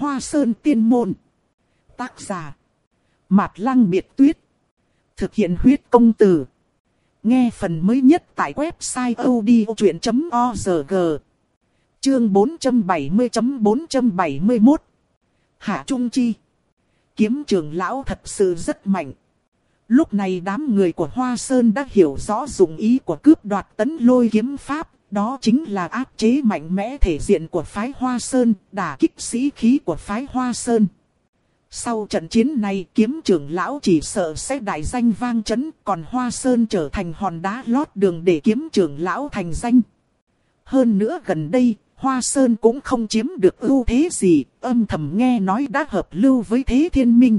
Hoa Sơn Tiên Môn. Tác giả Mạt Lăng Biệt Tuyết. Thực hiện huyết công từ. Nghe phần mới nhất tại website odchuyện.org. Chương 470.471. Hạ Trung Chi. Kiếm trưởng lão thật sự rất mạnh. Lúc này đám người của Hoa Sơn đã hiểu rõ dụng ý của cướp đoạt Tấn Lôi kiếm pháp. Đó chính là áp chế mạnh mẽ thể diện của phái Hoa Sơn, đả kích sĩ khí của phái Hoa Sơn. Sau trận chiến này, kiếm trưởng lão chỉ sợ sẽ đại danh vang chấn, còn Hoa Sơn trở thành hòn đá lót đường để kiếm trưởng lão thành danh. Hơn nữa gần đây, Hoa Sơn cũng không chiếm được ưu thế gì, âm thầm nghe nói đã hợp lưu với Thế Thiên Minh.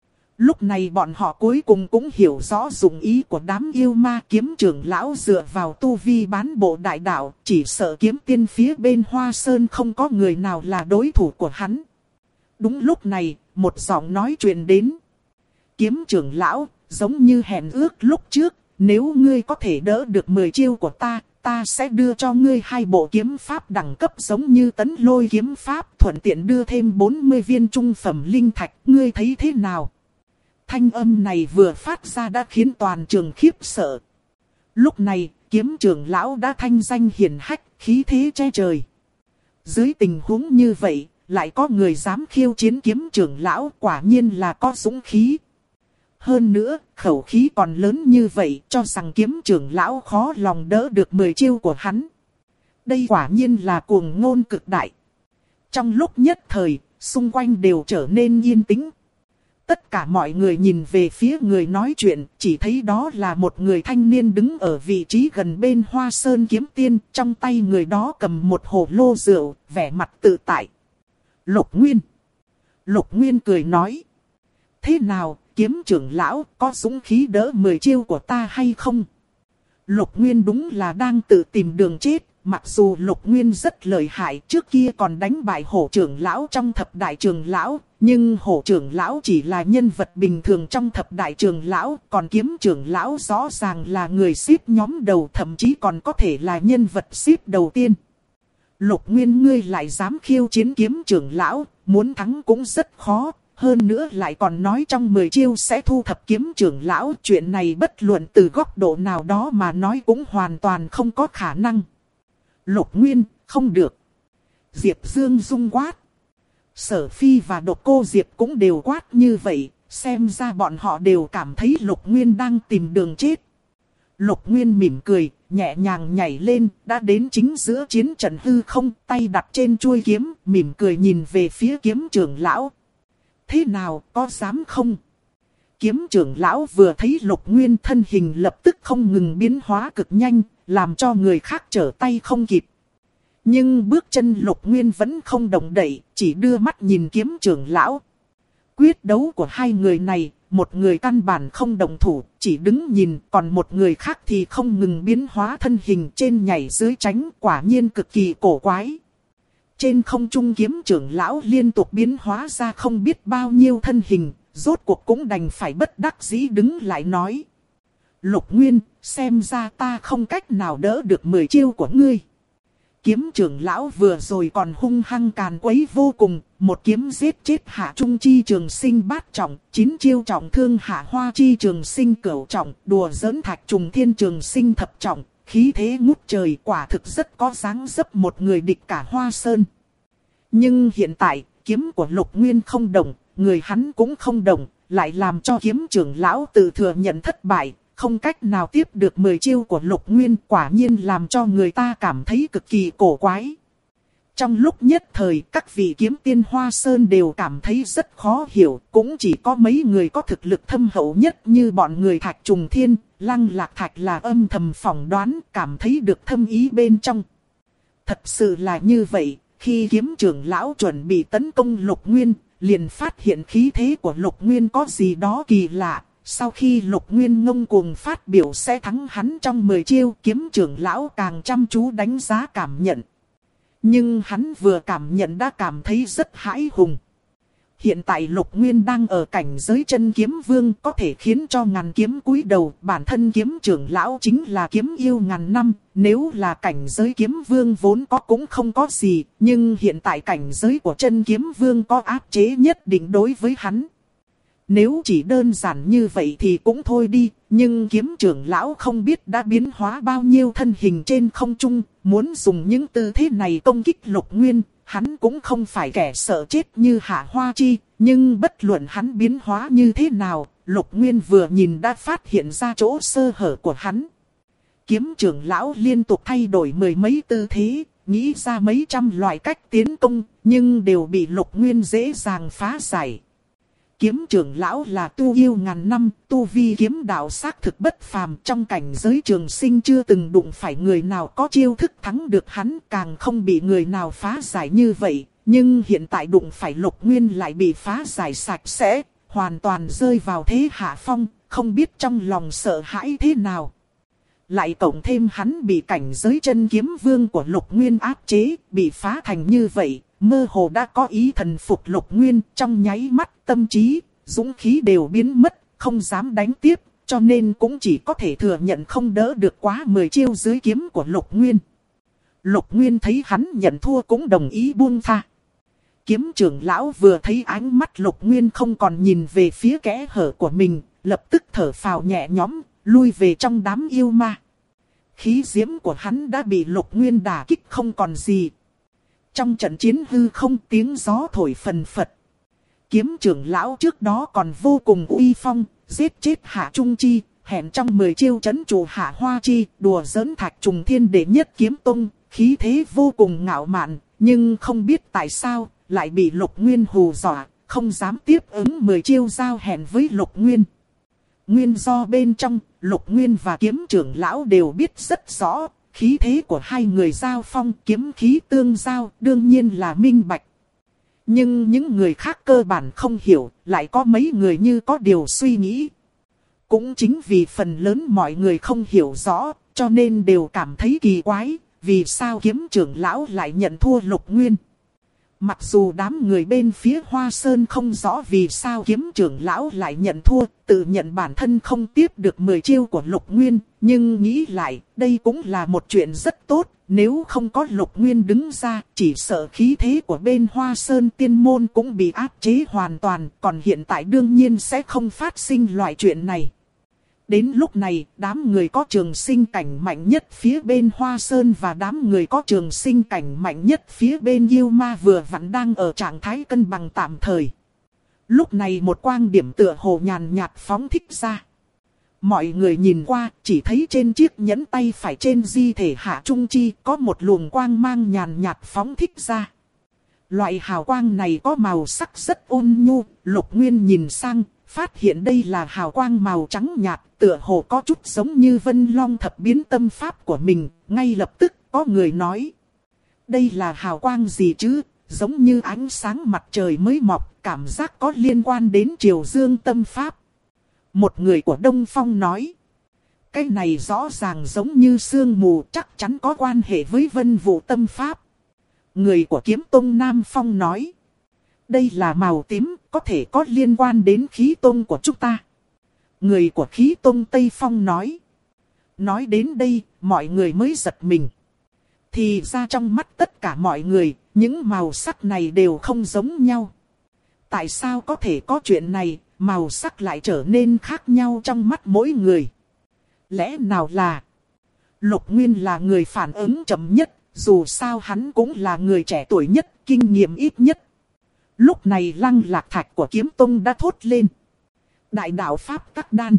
Lúc này bọn họ cuối cùng cũng hiểu rõ dụng ý của đám yêu ma. Kiếm trưởng lão dựa vào tu vi bán bộ đại đạo, chỉ sợ kiếm tiên phía bên Hoa Sơn không có người nào là đối thủ của hắn. Đúng lúc này, một giọng nói truyền đến. Kiếm trưởng lão, giống như hẹn ước lúc trước, nếu ngươi có thể đỡ được 10 chiêu của ta, ta sẽ đưa cho ngươi 2 bộ kiếm pháp đẳng cấp giống như Tấn Lôi kiếm pháp, thuận tiện đưa thêm 40 viên trung phẩm linh thạch, ngươi thấy thế nào? Thanh âm này vừa phát ra đã khiến toàn trường khiếp sợ. Lúc này, kiếm trưởng lão đã thanh danh hiển hách, khí thế che trời. Dưới tình huống như vậy, lại có người dám khiêu chiến kiếm trưởng lão, quả nhiên là có dũng khí. Hơn nữa, khẩu khí còn lớn như vậy, cho rằng kiếm trưởng lão khó lòng đỡ được 10 chiêu của hắn. Đây quả nhiên là cuồng ngôn cực đại. Trong lúc nhất thời, xung quanh đều trở nên yên tĩnh. Tất cả mọi người nhìn về phía người nói chuyện, chỉ thấy đó là một người thanh niên đứng ở vị trí gần bên Hoa Sơn kiếm tiên, trong tay người đó cầm một hồ lô rượu, vẻ mặt tự tại. Lục Nguyên. Lục Nguyên cười nói. Thế nào, kiếm trưởng lão, có dũng khí đỡ 10 chiêu của ta hay không? Lục Nguyên đúng là đang tự tìm đường chết. Mặc dù Lục Nguyên rất lợi hại, trước kia còn đánh bại Hổ trưởng lão trong thập đại trưởng lão, nhưng Hổ trưởng lão chỉ là nhân vật bình thường trong thập đại trưởng lão, còn kiếm trưởng lão rõ ràng là người xếp nhóm đầu, thậm chí còn có thể là nhân vật xếp đầu tiên. Lục Nguyên, ngươi lại dám khiêu chiến kiếm trưởng lão, muốn thắng cũng rất khó, hơn nữa lại còn nói trong 10 chiêu sẽ thu thập kiếm trưởng lão, chuyện này bất luận từ góc độ nào đó mà nói cũng hoàn toàn không có khả năng. Lục Nguyên, không được. Diệp Dương rung quát. Sở Phi và Độc Cô Diệp cũng đều quát như vậy, xem ra bọn họ đều cảm thấy Lục Nguyên đang tìm đường chết. Lục Nguyên mỉm cười, nhẹ nhàng nhảy lên, đã đến chính giữa chiến trận hư không, tay đặt trên chuôi kiếm, mỉm cười nhìn về phía kiếm trưởng lão. Thế nào, có dám không? Kiếm trưởng lão vừa thấy Lục Nguyên, thân hình lập tức không ngừng biến hóa cực nhanh, làm cho người khác trở tay không kịp. Nhưng bước chân Lục Nguyên vẫn không động đậy, chỉ đưa mắt nhìn kiếm trưởng lão. Quyết đấu của hai người này, một người căn bản không động thủ, chỉ đứng nhìn, còn một người khác thì không ngừng biến hóa thân hình trên nhảy dưới tránh, quả nhiên cực kỳ cổ quái. Trên không trung kiếm trưởng lão liên tục biến hóa ra không biết bao nhiêu thân hình, rốt cuộc cũng đành phải bất đắc dĩ đứng lại nói. Lục Nguyên, xem ra ta không cách nào đỡ được 10 chiêu của ngươi. Kiếm trưởng lão vừa rồi còn hung hăng càn quấy vô cùng, một kiếm giết chết Hạ Trung Chi Trường Sinh bát trọng, 9 chiêu trọng thương Hạ Hoa Chi Trường Sinh cửu trọng, đùa giỡn Thạch Trùng Thiên Trường Sinh thập trọng, khí thế ngút trời, quả thực rất có dáng dấp một người địch cả Hoa Sơn. Nhưng hiện tại, kiếm của Lục Nguyên không động, người hắn cũng không động, lại làm cho kiếm trưởng lão tự thừa nhận thất bại. Không cách nào tiếp được 10 chiêu của Lục Nguyên, quả nhiên làm cho người ta cảm thấy cực kỳ cổ quái. Trong lúc nhất thời, các vị kiếm tiên Hoa Sơn đều cảm thấy rất khó hiểu, cũng chỉ có mấy người có thực lực thâm hậu nhất như bọn người Thạch Trùng Thiên, Lăng Lạc Thạch là âm thầm phỏng đoán, cảm thấy được thâm ý bên trong. Thật sự là như vậy, khi kiếm trưởng lão chuẩn bị tấn công Lục Nguyên, liền phát hiện khí thế của Lục Nguyên có gì đó kỳ lạ. Sau khi Lục Nguyên ngông cuồng phát biểu sẽ thắng hắn trong 10 chiêu, kiếm trưởng lão càng chăm chú đánh giá cảm nhận. Nhưng hắn vừa cảm nhận đã cảm thấy rất hãi hùng. Hiện tại Lục Nguyên đang ở cảnh giới chân kiếm vương, có thể khiến cho ngàn kiếm cúi đầu. Bản thân kiếm trưởng lão chính là kiếm yêu ngàn năm. Nếu là cảnh giới kiếm vương vốn có cũng không có gì. Nhưng hiện tại cảnh giới của chân kiếm vương có áp chế nhất định đối với hắn. Nếu chỉ đơn giản như vậy thì cũng thôi đi. Nhưng kiếm trưởng lão không biết đã biến hóa bao nhiêu thân hình trên không trung. Muốn dùng những tư thế này công kích Lục Nguyên. Hắn cũng không phải kẻ sợ chết như Hạ Hoa Chi, nhưng bất luận hắn biến hóa như thế nào, Lục Nguyên vừa nhìn đã phát hiện ra chỗ sơ hở của hắn. Kiếm trưởng lão liên tục thay đổi mười mấy tư thế, nghĩ ra mấy trăm loại cách tiến công, nhưng đều bị Lục Nguyên dễ dàng phá giải. Kiếm trưởng lão là tu yêu ngàn năm, tu vi kiếm đạo xác thực bất phàm, trong cảnh giới trường sinh chưa từng đụng phải người nào có chiêu thức thắng được hắn, càng không bị người nào phá giải như vậy. Nhưng hiện tại đụng phải Lục Nguyên lại bị phá giải sạch sẽ, hoàn toàn rơi vào thế hạ phong, không biết trong lòng sợ hãi thế nào. Lại cộng thêm hắn bị cảnh giới chân kiếm vương của Lục Nguyên áp chế, bị phá thành như vậy. Mơ hồ đã có ý thần phục Lục Nguyên, trong nháy mắt tâm trí, dũng khí đều biến mất, không dám đánh tiếp, cho nên cũng chỉ có thể thừa nhận không đỡ được quá 10 chiêu dưới kiếm của Lục Nguyên. Lục Nguyên thấy hắn nhận thua cũng đồng ý buông tha. Kiếm trưởng lão vừa thấy ánh mắt Lục Nguyên không còn nhìn về phía kẽ hở của mình, lập tức thở phào nhẹ nhõm, lui về trong đám yêu ma. Khí diễm của hắn đã bị Lục Nguyên đả kích không còn gì. Trong trận chiến hư không tiếng gió thổi phần phật. Kiếm trưởng lão trước đó còn vô cùng uy phong, giết chết Hạ Trung Chi, hẹn trong 10 chiêu trấn trụ Hạ Hoa Chi, đùa giỡn Thạch Trùng Thiên đệ nhất kiếm tông, khí thế vô cùng ngạo mạn, nhưng không biết tại sao lại bị Lục Nguyên hù dọa, không dám tiếp ứng 10 chiêu giao hẹn với Lục Nguyên. Nguyên do bên trong, Lục Nguyên và kiếm trưởng lão đều biết rất rõ. Khí thế của hai người giao phong kiếm khí tương giao đương nhiên là minh bạch. Nhưng những người khác cơ bản không hiểu, lại có mấy người như có điều suy nghĩ. Cũng chính vì phần lớn mọi người không hiểu rõ, cho nên đều cảm thấy kỳ quái, vì sao kiếm trưởng lão lại nhận thua Lục Nguyên. Mặc dù đám người bên phía Hoa Sơn không rõ vì sao kiếm trưởng lão lại nhận thua, tự nhận bản thân không tiếp được 10 chiêu của Lục Nguyên, nhưng nghĩ lại, đây cũng là một chuyện rất tốt, nếu không có Lục Nguyên đứng ra, chỉ sợ khí thế của bên Hoa Sơn tiên môn cũng bị áp chế hoàn toàn, còn hiện tại đương nhiên sẽ không phát sinh loại chuyện này. Đến lúc này, đám người có trường sinh cảnh mạnh nhất phía bên Hoa Sơn và đám người có trường sinh cảnh mạnh nhất phía bên yêu ma vừa vặn đang ở trạng thái cân bằng tạm thời. Lúc này một quang điểm tựa hồ nhàn nhạt phóng thích ra. Mọi người nhìn qua, chỉ thấy trên chiếc nhẫn tay phải trên di thể Hạ Trung Chi có một luồng quang mang nhàn nhạt phóng thích ra. Loại hào quang này có màu sắc rất ôn nhu, Lục Nguyên nhìn sang, phát hiện đây là hào quang màu trắng nhạt, tựa hồ có chút giống như Vân Long thập biến tâm pháp của mình, ngay lập tức có người nói. Đây là hào quang gì chứ, giống như ánh sáng mặt trời mới mọc, cảm giác có liên quan đến Triều Dương tâm pháp. Một người của Đông Phong nói. Cái này rõ ràng giống như sương mù, chắc chắn có quan hệ với Vân Vũ tâm pháp. Người của Kiếm Tông Nam Phong nói. Đây là màu tím, có thể có liên quan đến khí tông của chúng ta. Người của Khí Tông Tây Phong nói. Nói đến đây, mọi người mới giật mình. Thì ra trong mắt tất cả mọi người, những màu sắc này đều không giống nhau. Tại sao có thể có chuyện này, màu sắc lại trở nên khác nhau trong mắt mỗi người? Lẽ nào là Lục Nguyên là người phản ứng chậm nhất, dù sao hắn cũng là người trẻ tuổi nhất, kinh nghiệm ít nhất. Lúc này Lăng Lạc Thạch của Kiếm Tông đã thốt lên. Đại đạo Pháp Tắc Đan.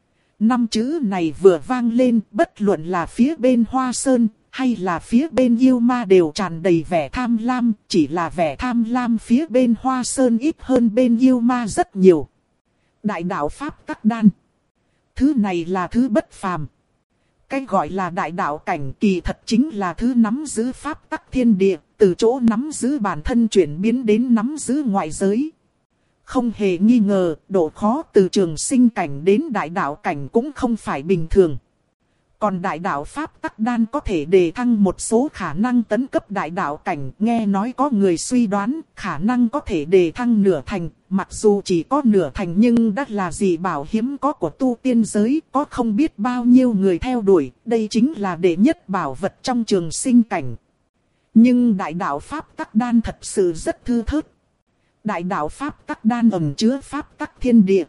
5 chữ này vừa vang lên, bất luận là phía bên Hoa Sơn hay là phía bên yêu ma đều tràn đầy vẻ tham lam, chỉ là vẻ tham lam phía bên Hoa Sơn ít hơn bên yêu ma rất nhiều. Đại đạo Pháp Tắc Đan. Thứ này là thứ bất phàm. Cái gọi là đại đạo cảnh kỳ thật chính là thứ nắm giữ pháp tắc thiên địa, từ chỗ nắm giữ bản thân chuyển biến đến nắm giữ ngoại giới. Không hề nghi ngờ, độ khó từ trường sinh cảnh đến đại đạo cảnh cũng không phải bình thường. Còn đại đạo Pháp Tắc Đan có thể đề thăng một số khả năng tấn cấp đại đạo cảnh. Nghe nói có người suy đoán khả năng có thể đề thăng nửa thành. Mặc dù chỉ có nửa thành nhưng đã là dị bảo hiếm có của tu tiên giới. Có không biết bao nhiêu người theo đuổi. Đây chính là đệ nhất bảo vật trong trường sinh cảnh. Nhưng đại đạo Pháp Tắc Đan thật sự rất thư thớt. Đại đạo Pháp Tắc Đan ẩn chứa Pháp Tắc thiên địa.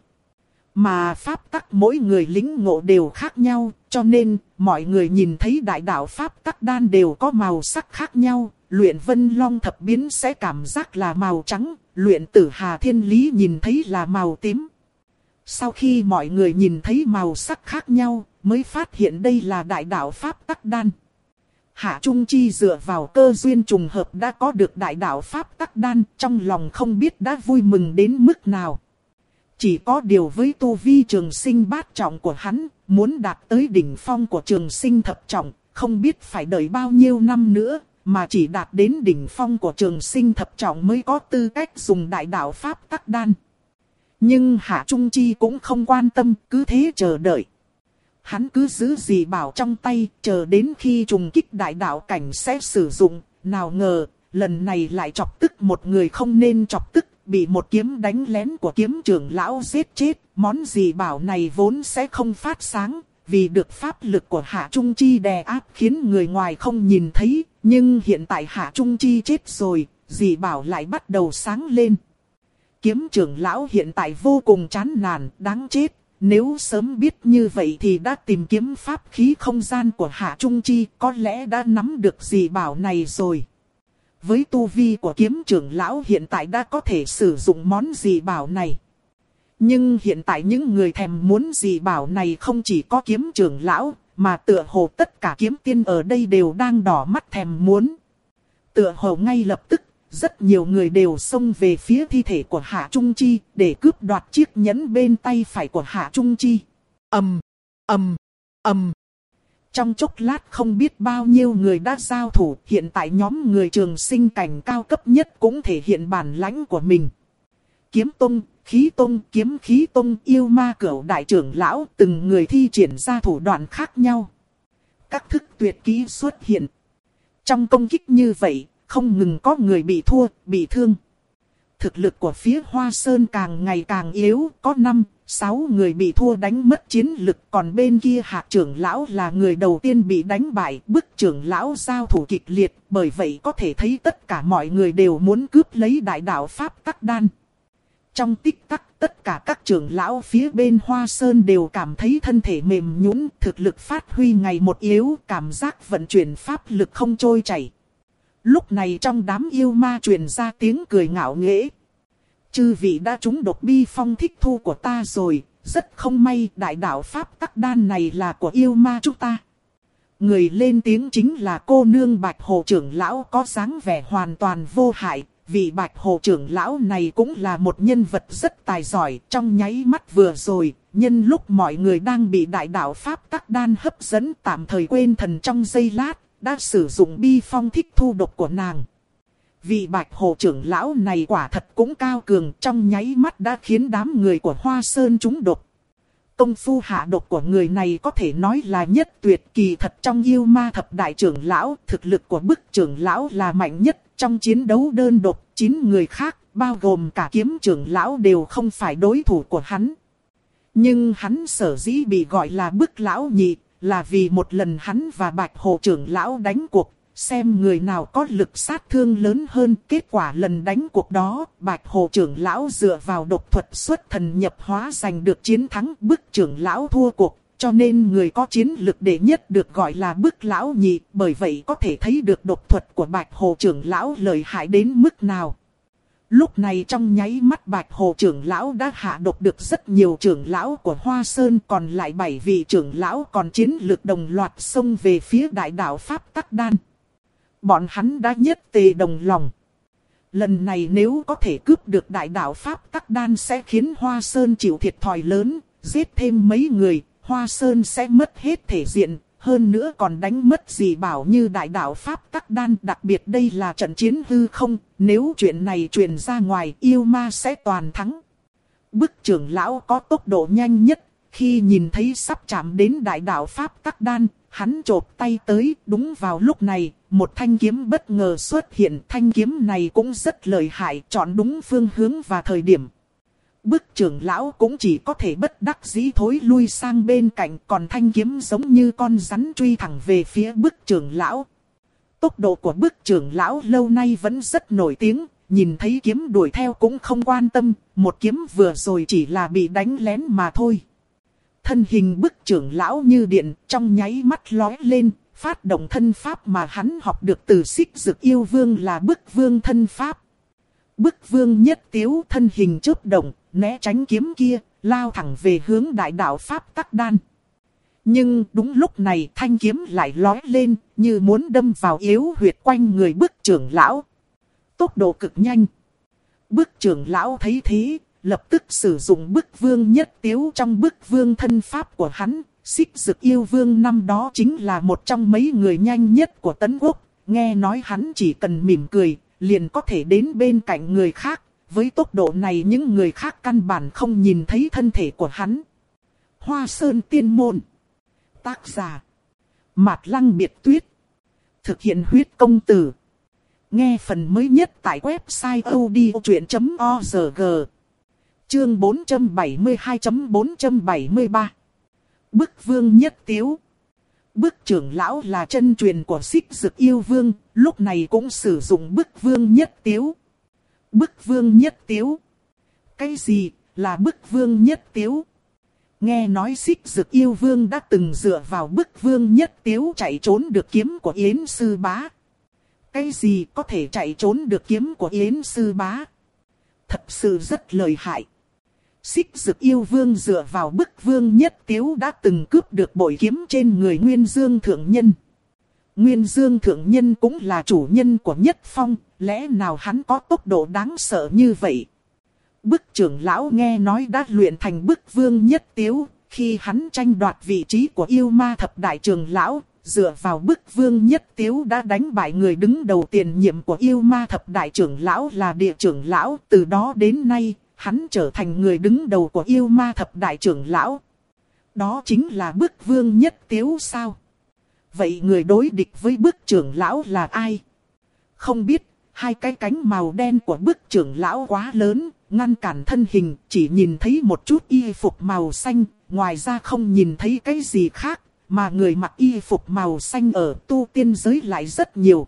Mà Pháp Tắc mỗi người lĩnh ngộ đều khác nhau, cho nên mọi người nhìn thấy đại đạo Pháp Tắc Đan đều có màu sắc khác nhau. Luyện Vân Long Thập Biến sẽ cảm giác là màu trắng, luyện Tử Hà Thiên Lý nhìn thấy là màu tím. Sau khi mọi người nhìn thấy màu sắc khác nhau, mới phát hiện đây là đại đạo Pháp Tắc Đan. Hạ Trung Chi dựa vào cơ duyên trùng hợp đã có được đại đạo Pháp Tắc Đan, trong lòng không biết đã vui mừng đến mức nào. Chỉ có điều với tu vi trường sinh bát trọng của hắn, muốn đạt tới đỉnh phong của trường sinh thập trọng, không biết phải đợi bao nhiêu năm nữa, mà chỉ đạt đến đỉnh phong của trường sinh thập trọng mới có tư cách dùng đại đạo Pháp Tắc Đan. Nhưng Hạ Trung Chi cũng không quan tâm, cứ thế chờ đợi. Hắn cứ giữ dị bảo trong tay, chờ đến khi trùng kích đại đạo cảnh sẽ sử dụng. Nào ngờ, lần này lại chọc tức một người không nên chọc tức, bị một kiếm đánh lén của kiếm trưởng lão giết chết. Món dị bảo này vốn sẽ không phát sáng, vì được pháp lực của Hạ Trung Chi đè áp khiến người ngoài không nhìn thấy. Nhưng hiện tại Hạ Trung Chi chết rồi, dị bảo lại bắt đầu sáng lên. Kiếm trưởng lão hiện tại vô cùng chán nản, đáng chết. Nếu sớm biết như vậy thì đã tìm kiếm pháp khí không gian của Hạ Trung Chi, có lẽ đã nắm được dị bảo này rồi. Với tu vi của kiếm trưởng lão hiện tại đã có thể sử dụng món dị bảo này. Nhưng hiện tại những người thèm muốn dị bảo này không chỉ có kiếm trưởng lão, mà tựa hồ tất cả kiếm tiên ở đây đều đang đỏ mắt thèm muốn. Tựa hồ ngay lập tức, rất nhiều người đều xông về phía thi thể của Hạ Trung Chi để cướp đoạt chiếc nhẫn bên tay phải của Hạ Trung Chi. Ầm, ầm, ầm. Trong chốc lát không biết bao nhiêu người đã giao thủ, hiện tại nhóm người trường sinh cảnh cao cấp nhất cũng thể hiện bản lãnh của mình. Kiếm Tông, Khí Tông, Kiếm Khí Tông, Yêu Ma Cửu đại trưởng lão từng người thi triển ra thủ đoạn khác nhau. Các thức tuyệt kỹ xuất hiện. Trong công kích như vậy, không ngừng có người bị thua, bị thương. Thực lực của phía Hoa Sơn càng ngày càng yếu, có 5-6 người bị thua đánh mất chiến lực. Còn bên kia Hạc trưởng lão là người đầu tiên bị đánh bại, bức trưởng lão giao thủ kịch liệt. Bởi vậy có thể thấy tất cả mọi người đều muốn cướp lấy đại đạo Pháp Tắc Đan. Trong tích tắc, tất cả các trưởng lão phía bên Hoa Sơn đều cảm thấy thân thể mềm nhũn, thực lực phát huy ngày một yếu, cảm giác vận chuyển pháp lực không trôi chảy. Lúc này trong đám yêu ma truyền ra tiếng cười ngạo nghễ. Chư vị đã trúng độc bi phong thích thu của ta rồi, rất không may đại đạo Pháp Tắc Đan này là của yêu ma chúng ta. Người lên tiếng chính là cô nương Bạch Hồ trưởng lão có dáng vẻ hoàn toàn vô hại. Vị Bạch Hồ trưởng lão này cũng là một nhân vật rất tài giỏi. Trong nháy mắt vừa rồi, nhân lúc mọi người đang bị đại đạo Pháp Tắc Đan hấp dẫn tạm thời quên thần trong giây lát, đã sử dụng bi phong thích thu độc của nàng. Vị Bạch Hồ trưởng lão này quả thật cũng cao cường, trong nháy mắt đã khiến đám người của Hoa Sơn trúng độc. Công phu hạ độc của người này có thể nói là nhất tuyệt, kỳ thật trong yêu ma thập đại trưởng lão, thực lực của bức trưởng lão là mạnh nhất. Trong chiến đấu đơn độc, 9 người khác, bao gồm cả kiếm trưởng lão đều không phải đối thủ của hắn. Nhưng hắn sở dĩ bị gọi là bức lão nhị, là vì một lần hắn và Bạch Hồ trưởng lão đánh cuộc, xem người nào có lực sát thương lớn hơn. Kết quả lần đánh cuộc đó, Bạch Hồ trưởng lão dựa vào độc thuật xuất thần nhập hóa giành được chiến thắng, bức trưởng lão thua cuộc. Cho nên người có chiến lực đệ nhất được gọi là bức lão nhị, bởi vậy có thể thấy được độc thuật của Bạch Hồ trưởng lão lợi hại đến mức nào. Lúc này trong nháy mắt Bạch Hồ trưởng lão đã hạ độc được rất nhiều trưởng lão của Hoa Sơn, còn lại 7 vị trưởng lão còn chiến lực đồng loạt xông về phía đại đạo Pháp Tắc Đan. Bọn hắn đã nhất tề đồng lòng. Lần này nếu có thể cướp được đại đạo Pháp Tắc Đan sẽ khiến Hoa Sơn chịu thiệt thòi lớn, giết thêm mấy người, Hoa Sơn sẽ mất hết thể diện, hơn nữa còn đánh mất dị bảo như đại đạo Pháp Tắc Đan. Đặc biệt đây là trận chiến hư không, nếu chuyện này truyền ra ngoài yêu ma sẽ toàn thắng. Bức trưởng lão có tốc độ nhanh nhất, khi nhìn thấy sắp chạm đến đại đạo Pháp Tắc Đan, hắn chộp tay tới. Đúng vào lúc này, một thanh kiếm bất ngờ xuất hiện. Thanh kiếm này cũng rất lợi hại, chọn đúng phương hướng và thời điểm. Bức trưởng lão cũng chỉ có thể bất đắc dĩ thối lui sang bên cạnh. Còn thanh kiếm giống như con rắn truy thẳng về phía bức trưởng lão. Tốc độ của bức trưởng lão lâu nay vẫn rất nổi tiếng. Nhìn thấy kiếm đuổi theo cũng không quan tâm. Một kiếm vừa rồi chỉ là bị đánh lén mà thôi. Thân hình bức trưởng lão như điện, trong nháy mắt lóe lên. Phát động thân pháp mà hắn học được từ Xích Dực Yêu Vương là bức vương thân pháp. Bức vương nhất tiếu thân hình chớp động, né tránh kiếm kia, lao thẳng về hướng đại đạo Pháp Tắc Đan. Nhưng đúng lúc này thanh kiếm lại lóe lên, như muốn đâm vào yếu huyệt quanh người bức trưởng lão. Tốc độ cực nhanh. Bức trưởng lão thấy thế, lập tức sử dụng bức vương nhất tiếu trong bức vương thân pháp của hắn. Xích Dực Yêu Vương năm đó chính là một trong mấy người nhanh nhất của Tấn Quốc. Nghe nói hắn chỉ cần mỉm cười, liền có thể đến bên cạnh người khác. Với tốc độ này những người khác căn bản không nhìn thấy thân thể của hắn. Hoa Sơn Tiên Môn. Tác giả Mạt Lăng Biệt Tuyết. Thực hiện huyết công từ. Nghe phần mới nhất tại website odchuyện.org. Chương 472.473. Bức vương nhất tiếu. Bức trưởng lão là chân truyền của Xích Dực Yêu Vương, lúc này cũng sử dụng bức vương nhất tiếu. Bức vương nhất tiếu. Cái gì là bức vương nhất tiếu? Nghe nói Xích Dực Yêu Vương đã từng dựa vào bức vương nhất tiếu chạy trốn được kiếm của Yến Sư Bá. Cái gì có thể chạy trốn được kiếm của Yến Sư Bá? Thật sự rất lợi hại. Xích Dực Yêu Vương dựa vào bức vương nhất tiếu đã từng cướp được bội kiếm trên người Nguyên Dương Thượng Nhân. Nguyên Dương Thượng Nhân cũng là chủ nhân của Nhất Phong, lẽ nào hắn có tốc độ đáng sợ như vậy? Bức trưởng lão nghe nói đã luyện thành bức vương nhất tiếu, khi hắn tranh đoạt vị trí của yêu ma thập đại trưởng lão, dựa vào bức vương nhất tiếu đã đánh bại người đứng đầu tiền nhiệm của yêu ma thập đại trưởng lão là Địa trưởng lão. Từ đó đến nay, hắn trở thành người đứng đầu của yêu ma thập đại trưởng lão. Đó chính là bức vương nhất tiếu sao? Vậy người đối địch với bức trưởng lão là ai? Không biết, hai cái cánh màu đen của bức trưởng lão quá lớn, ngăn cản thân hình, chỉ nhìn thấy một chút y phục màu xanh, ngoài ra không nhìn thấy cái gì khác, mà người mặc y phục màu xanh ở tu tiên giới lại rất nhiều.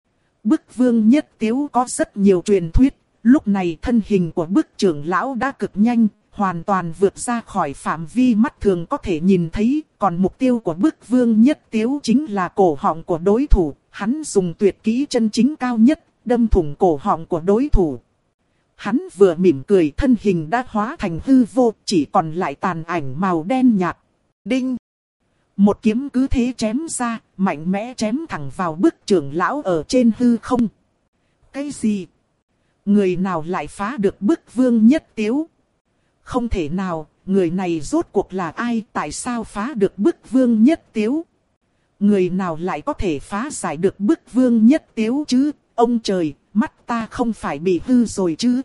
Bức vương nhất tiếu có rất nhiều truyền thuyết, lúc này thân hình của bức trưởng lão đã cực nhanh, hoàn toàn vượt ra khỏi phạm vi mắt thường có thể nhìn thấy, còn mục tiêu của bức vương nhất tiếu chính là cổ họng của đối thủ, hắn dùng tuyệt kỹ chân chính cao nhất, đâm thủng cổ họng của đối thủ. Hắn vừa mỉm cười thân hình đã hóa thành hư vô, chỉ còn lại tàn ảnh màu đen nhạt. Đinh! Một kiếm cứ thế chém ra, mạnh mẽ chém thẳng vào bức trưởng lão ở trên hư không. Cái gì? Người nào lại phá được bức vương nhất tiếu? Không thể nào, người này rốt cuộc là ai, tại sao phá được bức vương nhất tiếu? Người nào lại có thể phá giải được bức vương nhất tiếu chứ? Ông trời, mắt ta không phải bị hư rồi chứ?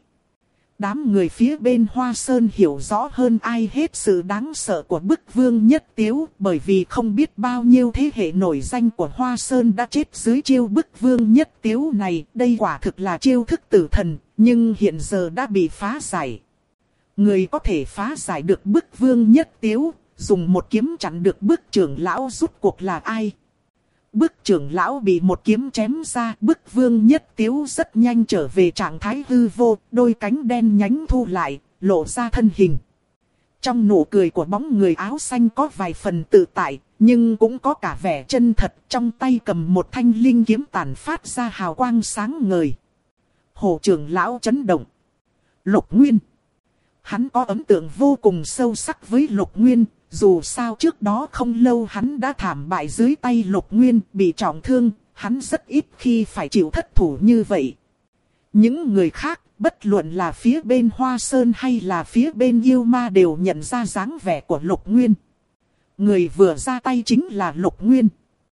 Đám người phía bên Hoa Sơn hiểu rõ hơn ai hết sự đáng sợ của bức vương nhất tiếu, bởi vì không biết bao nhiêu thế hệ nổi danh của Hoa Sơn đã chết dưới chiêu bức vương nhất tiếu này. Đây quả thực là chiêu thức tử thần, nhưng hiện giờ đã bị phá giải. Người có thể phá giải được bức vương nhất tiếu, dùng một kiếm chặn được bức trưởng lão rút cuộc là ai? Bức trưởng lão bị một kiếm chém ra, bức vương nhất tiếu rất nhanh trở về trạng thái hư vô, đôi cánh đen nhánh thu lại, lộ ra thân hình. Trong nụ cười của bóng người áo xanh có vài phần tự tại, nhưng cũng có cả vẻ chân thật, trong tay cầm một thanh linh kiếm tản phát ra hào quang sáng ngời. Hồ trưởng lão chấn động. Lục Nguyên. Hắn có ấn tượng vô cùng sâu sắc với Lục Nguyên. Dù sao trước đó không lâu hắn đã thảm bại dưới tay Lục Nguyên, bị trọng thương, hắn rất ít khi phải chịu thất thủ như vậy. Những người khác, bất luận là phía bên Hoa Sơn hay là phía bên yêu ma đều nhận ra dáng vẻ của Lục Nguyên. Người vừa ra tay chính là Lục Nguyên.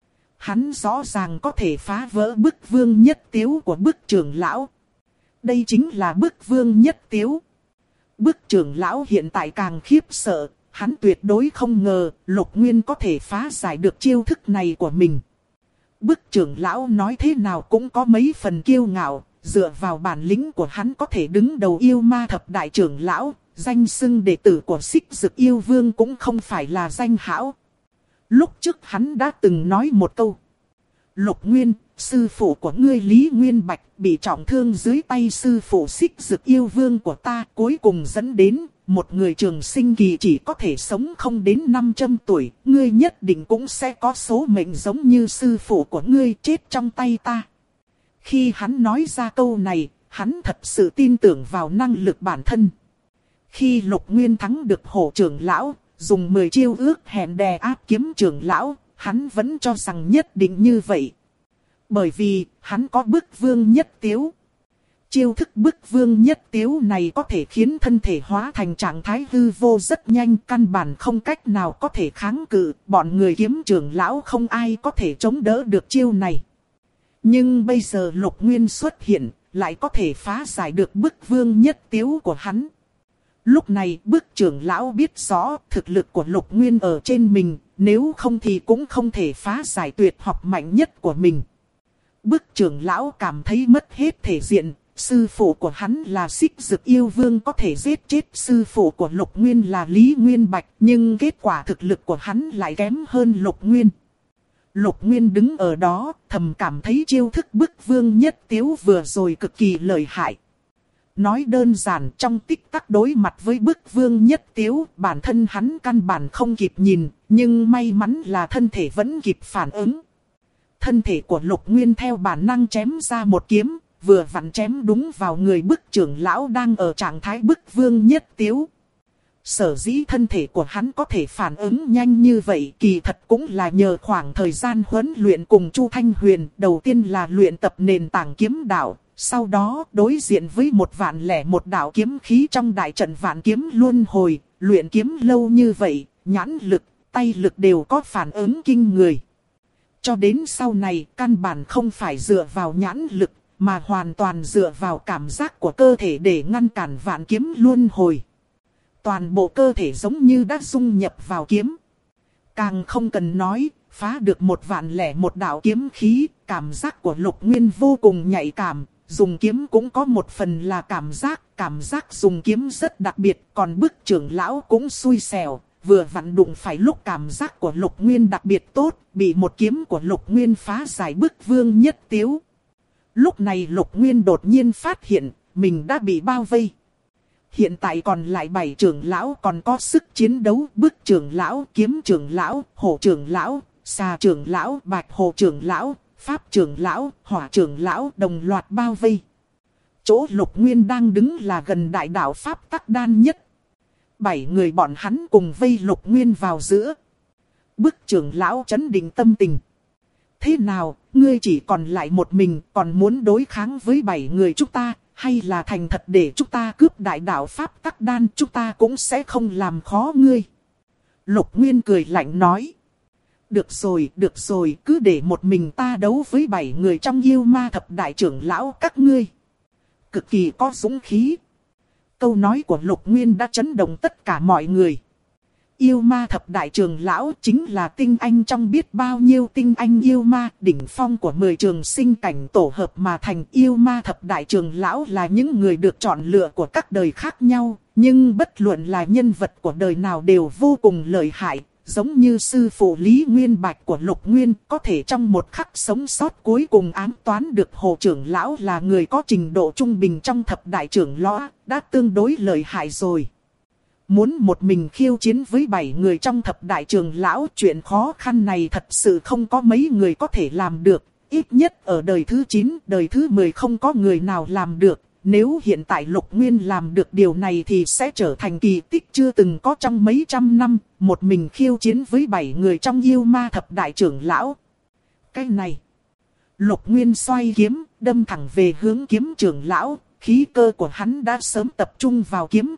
Hắn rõ ràng có thể phá vỡ bức vương nhất tiếu của bức trưởng lão. Đây chính là bức vương nhất tiếu. Bức trưởng lão hiện tại càng khiếp sợ. hắn tuyệt đối không ngờ Lục Nguyên có thể phá giải được chiêu thức này của mình. Bức trưởng lão nói thế nào cũng có mấy phần kiêu ngạo, dựa vào bản lĩnh của hắn có thể đứng đầu yêu ma thập đại trưởng lão, danh xưng đệ tử của Xích Dực Yêu Vương cũng không phải là danh hão. Lúc trước hắn đã từng nói một câu. Lục Nguyên, sư phụ của ngươi Lý Nguyên Bạch bị trọng thương dưới tay sư phụ Xích Dực Yêu Vương của ta, cuối cùng dẫn đến một người trường sinh kỳ chỉ có thể sống không đến 500 tuổi, ngươi nhất định cũng sẽ có số mệnh giống như sư phụ của ngươi chết trong tay ta. Khi hắn nói ra câu này, hắn thật sự tin tưởng vào năng lực bản thân. Khi Lục Nguyên thắng được Hổ trưởng lão, dùng 10 chiêu ước hẹn đè áp Kiếm trưởng lão, hắn vẫn cho rằng nhất định như vậy. Bởi vì, hắn có bức vương nhất tiếu. Chiêu thức bức vương nhất tiếu này có thể khiến thân thể hóa thành trạng thái hư vô rất nhanh, căn bản không cách nào có thể kháng cự, bọn người Kiếm trưởng lão không ai có thể chống đỡ được chiêu này. Nhưng bây giờ Lục Nguyên xuất hiện, lại có thể phá giải được bức vương nhất tiếu của hắn. Lúc này bức trưởng lão biết rõ thực lực của Lục Nguyên ở trên mình, nếu không thì cũng không thể phá giải tuyệt học mạnh nhất của mình. Bức trưởng lão cảm thấy mất hết thể diện, sư phụ của hắn là Xích Dực Yêu Vương có thể giết chết sư phụ của Lục Nguyên là Lý Nguyên Bạch, nhưng kết quả thực lực của hắn lại kém hơn Lục Nguyên. Lục Nguyên đứng ở đó, thầm cảm thấy chiêu thức bức vương nhất tiếu vừa rồi cực kỳ lợi hại. Nói đơn giản, trong tích tắc đối mặt với bức vương nhất tiếu, bản thân hắn căn bản không kịp nhìn, nhưng may mắn là thân thể vẫn kịp phản ứng. Thân thể của Lục Nguyên theo bản năng chém ra một kiếm, vừa vặn chém đúng vào người bức trưởng lão đang ở trạng thái bức vương nhất tiếu. Sở dĩ thân thể của hắn có thể phản ứng nhanh như vậy kỳ thật cũng là nhờ khoảng thời gian huấn luyện cùng Chu Thanh Huyền. Đầu tiên là luyện tập nền tảng kiếm đạo, sau đó đối diện với 1.001 đạo kiếm khí trong đại trận vạn kiếm luân hồi, luyện kiếm lâu như vậy, nhãn lực, tay lực đều có phản ứng kinh người. Cho đến sau này căn bản không phải dựa vào nhãn lực, mà hoàn toàn dựa vào cảm giác của cơ thể để ngăn cản vạn kiếm luân hồi. Toàn bộ cơ thể giống như đã dung nhập vào kiếm. Càng không cần nói, phá được 1.001 đạo kiếm khí, cảm giác của Lục Nguyên vô cùng nhạy cảm. Dùng kiếm cũng có một phần là cảm giác dùng kiếm rất đặc biệt, còn bức trưởng lão cũng xui xẻo, vừa vặn đụng phải lúc cảm giác của Lục Nguyên đặc biệt tốt, bị một kiếm của Lục Nguyên phá giải bức vương nhất tiếu. Lúc này Lục Nguyên đột nhiên phát hiện, mình đã bị bao vây. Hiện tại còn lại 7 trưởng lão còn có sức chiến đấu, bức trưởng lão, kiếm trưởng lão, hổ trưởng lão, xà trưởng lão, bạch hổ trưởng lão, pháp trưởng lão, hỏa trưởng lão đồng loạt bao vây. Chỗ Lục Nguyên đang đứng là gần đại đạo pháp tắc đan nhất. 7 người bọn hắn cùng vây Lục Nguyên vào giữa. Bức trưởng lão trấn định tâm tình. Thế nào, ngươi chỉ còn lại một mình, còn muốn đối kháng với 7 người chúng ta, hay là thành thật để chúng ta cướp đại đạo pháp tắc đan, chúng ta cũng sẽ không làm khó ngươi. Lục Nguyên cười lạnh nói. Được rồi, cứ để một mình ta đấu với 7 người trong yêu ma thập đại trưởng lão các ngươi. Cực kỳ có dũng khí. Câu nói của Lục Nguyên đã chấn động tất cả mọi người. Yêu ma thập đại trưởng lão chính là tinh anh trong biết bao nhiêu tinh anh yêu ma, đỉnh phong của 10 trường sinh cảnh tổ hợp mà thành. Yêu ma thập đại trưởng lão là những người được chọn lựa của các đời khác nhau, nhưng bất luận là nhân vật của đời nào đều vô cùng lợi hại. Giống như sư phụ Lý Nguyên Bạch của Lục Nguyên, có thể trong một khắc sống sót cuối cùng ám toán được Hồ trưởng lão là người có trình độ trung bình trong thập đại trưởng lão, đã tương đối lợi hại rồi. Muốn một mình khiêu chiến với 7 người trong thập đại trưởng lão, chuyện khó khăn này thật sự không có mấy người có thể làm được. Ít nhất ở đời thứ 9, đời thứ 10 không có người nào làm được. Nếu hiện tại Lục Nguyên làm được điều này thì sẽ trở thành kỳ tích chưa từng có trong mấy trăm năm, một mình khiêu chiến với 7 người trong yêu ma thập đại trưởng lão. Cái này, Lục Nguyên xoay kiếm, đâm thẳng về hướng kiếm trưởng lão, khí cơ của hắn đã sớm tập trung vào kiếm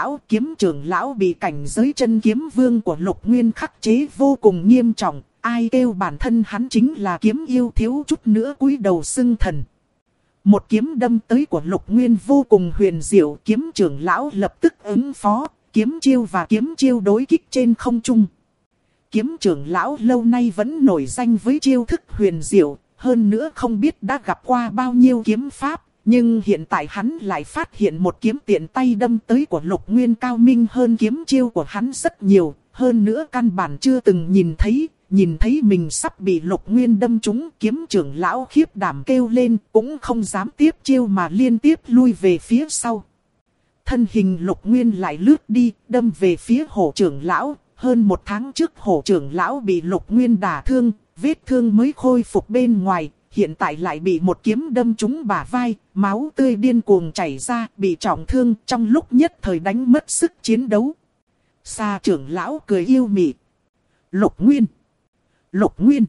trưởng lão bị cảnh giới chân kiếm vương của Lục Nguyên khắc chế vô cùng nghiêm trọng, ai kêu bản thân hắn chính là kiếm yêu thiếu chút nữa cúi đầu xưng thần. Một kiếm đâm tới của Lục Nguyên vô cùng huyền diệu, kiếm trưởng lão lập tức ứng phó, kiếm chiêu và kiếm chiêu đối kích trên không trung. Kiếm trưởng lão lâu nay vẫn nổi danh với chiêu thức huyền diệu, hơn nữa không biết đã gặp qua bao nhiêu kiếm pháp, nhưng hiện tại hắn lại phát hiện một kiếm tiện tay đâm tới của Lục Nguyên cao minh hơn kiếm chiêu của hắn rất nhiều, hơn nữa căn bản chưa từng nhìn thấy mình sắp bị Lục Nguyên đâm trúng, kiếm trưởng lão khiếp đảm kêu lên, cũng không dám tiếp chiêu mà liên tiếp lui về phía sau. Thân hình Lục Nguyên lại lướt đi, đâm về phía Hổ trưởng lão. Hơn một tháng trước Hổ trưởng lão bị Lục Nguyên đả thương, vết thương mới khôi phục bên ngoài, hiện tại lại bị một kiếm đâm trúng bả vai, máu tươi điên cuồng chảy ra, bị trọng thương, trong lúc nhất thời đánh mất sức chiến đấu. Sa trưởng lão cười yêu mị. Lục Nguyên. Lục Nguyên.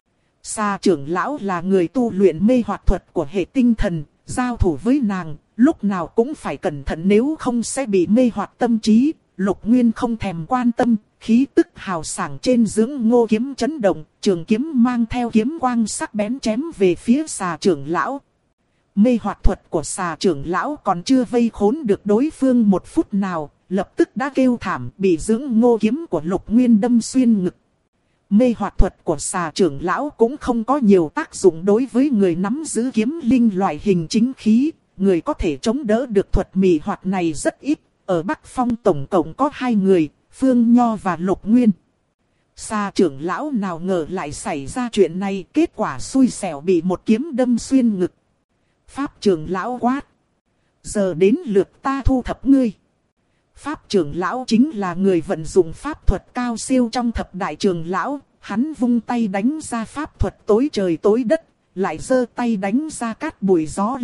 Sa trưởng lão là người tu luyện mê hoặc thuật của hệ tinh thần, giao thủ với nàng, lúc nào cũng phải cẩn thận nếu không sẽ bị mê hoặc tâm trí. Lục Nguyên không thèm quan tâm, khí tức hào sảng trên dưỡng ngô kiếm chấn động, trường kiếm mang theo kiếm quang sắc bén chém về phía Sa trưởng lão. Mê hoặc thuật của Sa trưởng lão còn chưa vây khốn được đối phương một phút nào, lập tức đã kêu thảm, bị dưỡng ngô kiếm của Lục Nguyên đâm xuyên ngực. Mê hoặc thuật của Sa trưởng lão cũng không có nhiều tác dụng đối với người nắm giữ kiếm linh loại hình chính khí, người có thể chống đỡ được thuật mị hoặc này rất ít. Ở Bắc Phong tổng cộng có 2 người, Phương Nho và Lục Nguyên. Sa trưởng lão nào ngờ lại xảy ra chuyện này, kết quả xui xẻo bị một kiếm đâm xuyên ngực. Pháp trưởng lão quát. Giờ đến lượt ta thu thập ngươi. Pháp trưởng lão chính là người vận dụng pháp thuật cao siêu trong thập đại trưởng lão. Hắn vung tay đánh ra pháp thuật tối trời tối đất, lại giơ tay đánh ra cát bụi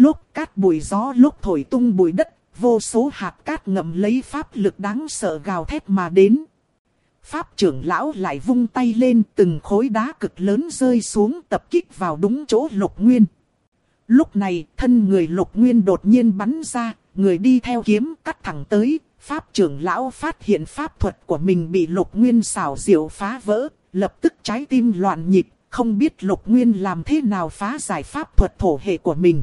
gió lốc thổi tung bụi đất. Vô số hạt cát ngậm lấy pháp lực đáng sợ gào thét mà đến. Pháp trưởng lão lại vung tay lên, từng khối đá cực lớn rơi xuống tập kích vào đúng chỗ Lục Nguyên. Lúc này thân người Lục Nguyên đột nhiên bắn ra, người đi theo kiếm cắt thẳng tới. Pháp trưởng lão phát hiện pháp thuật của mình bị Lục Nguyên xảo diệu phá vỡ, lập tức trái tim loạn nhịp, không biết Lục Nguyên làm thế nào phá giải pháp thuật thổ hệ của mình.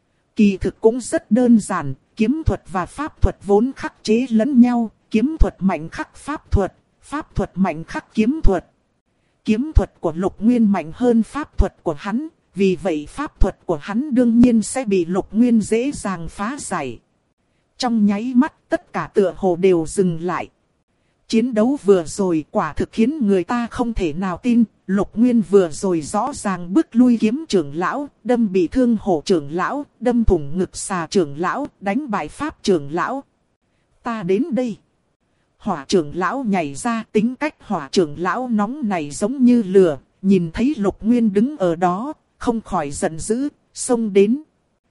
Kỳ thực cũng rất đơn giản. Kiếm thuật và pháp thuật vốn khắc chế lẫn nhau, kiếm thuật mạnh khắc pháp thuật mạnh khắc kiếm thuật. Kiếm thuật của Lục Nguyên mạnh hơn pháp thuật của hắn, vì vậy pháp thuật của hắn đương nhiên sẽ bị Lục Nguyên dễ dàng phá giải. Trong nháy mắt tất cả tựa hồ đều dừng lại. Chiến đấu vừa rồi quả thực khiến người ta không thể nào tin, Lục Nguyên vừa rồi rõ ràng bước lui kiếm trưởng lão, đâm bị thương Hổ trưởng lão, đâm thủng ngực Sa trưởng lão, đánh bại Pháp trưởng lão. Ta đến đây. Hỏa trưởng lão nhảy ra, tính cách Hỏa trưởng lão nóng này giống như lửa, nhìn thấy Lục Nguyên đứng ở đó, không khỏi giận dữ, xông đến.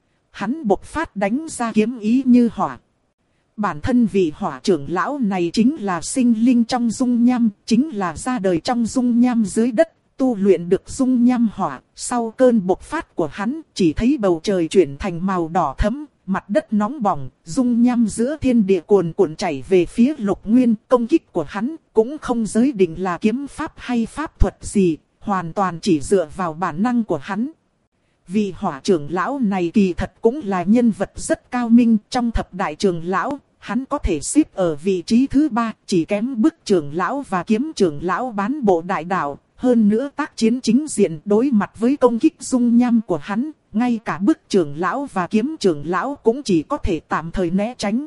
Hắn bộc phát đánh ra kiếm ý như hỏa. Bản thân vị Hỏa trưởng lão này chính là sinh linh trong dung nham, chính là ra đời trong dung nham dưới đất, tu luyện được dung nham hỏa. Sau cơn bộc phát của hắn, chỉ thấy bầu trời chuyển thành màu đỏ thẫm, mặt đất nóng bỏng, dung nham giữa thiên địa cuồn cuộn chảy về phía Lục Nguyên. Công kích của hắn cũng không giới định là kiếm pháp hay pháp thuật gì, hoàn toàn chỉ dựa vào bản năng của hắn. Vị Hỏa trưởng lão này kỳ thật cũng là nhân vật rất cao minh trong thập đại trưởng lão. Hắn có thể xếp ở vị trí thứ 3, chỉ kém bức trưởng lão và kiếm trưởng lão bán bộ đại đạo. Hơn nữa tác chiến chính diện đối mặt với công kích dung nham của hắn, ngay cả bức trưởng lão và kiếm trưởng lão cũng chỉ có thể tạm thời né tránh.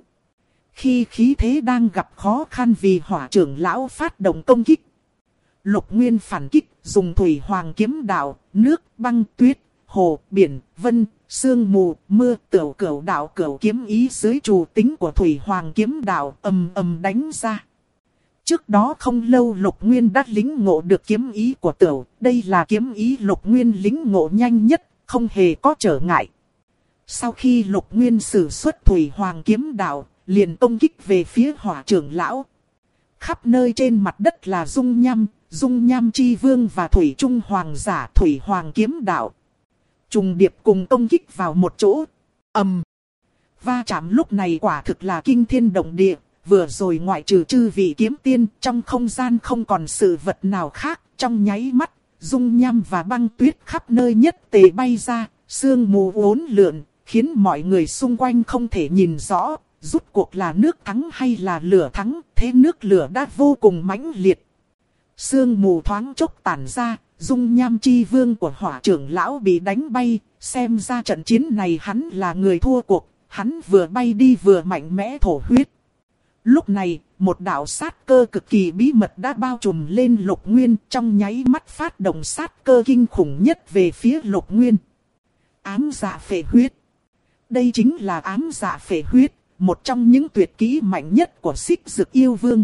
Khi khí thế đang gặp khó khăn vì Hỏa trưởng lão phát động công kích, Lục Nguyên phản kích, dùng thủy hoàng kiếm đạo, nước, băng, tuyết, hồ, biển, vân, sương mù, mưa, tửu cửu đạo cửu kiếm ý dưới chủ tính của thủy hoàng kiếm đạo ầm ầm đánh ra. Trước đó không lâu Lục Nguyên đã lĩnh ngộ được kiếm ý của tửu, đây là kiếm ý Lục Nguyên lĩnh ngộ nhanh nhất, không hề có trở ngại. Sau khi Lục Nguyên sử xuất thủy hoàng kiếm đạo, liền công kích về phía Hỏa trưởng lão. Khắp nơi trên mặt đất là dung nham chi vương và thủy trung hoàng giả thủy hoàng kiếm đạo. Trùng điệp cùng công kích vào một chỗ. Va chạm lúc này quả thực là kinh thiên động địa. Vừa rồi ngoại trừ chư vị kiếm tiên, trong không gian không còn sự vật nào khác. Trong nháy mắt, dung nham và băng tuyết khắp nơi nhất tề bay ra, sương mù uốn lượn, khiến mọi người xung quanh không thể nhìn rõ. rút cuộc là nước thắng hay là lửa thắng, thế nước lửa đã vô cùng mãnh liệt. Sương mù thoáng chốc tản ra, dung nham chi vương của hỏa trưởng lão bị đánh bay, xem ra trận chiến này hắn là người thua cuộc, hắn vừa bay đi vừa mạnh mẽ thổ huyết. Lúc này, một đạo sát cơ cực kỳ bí mật đã bao trùm lên Lục Nguyên, trong nháy mắt phát động sát cơ kinh khủng nhất về phía Lục Nguyên. Ám dạ phệ huyết. Đây chính là ám dạ phệ huyết, một trong những tuyệt kỹ mạnh nhất của Xích Dực Yêu Vương.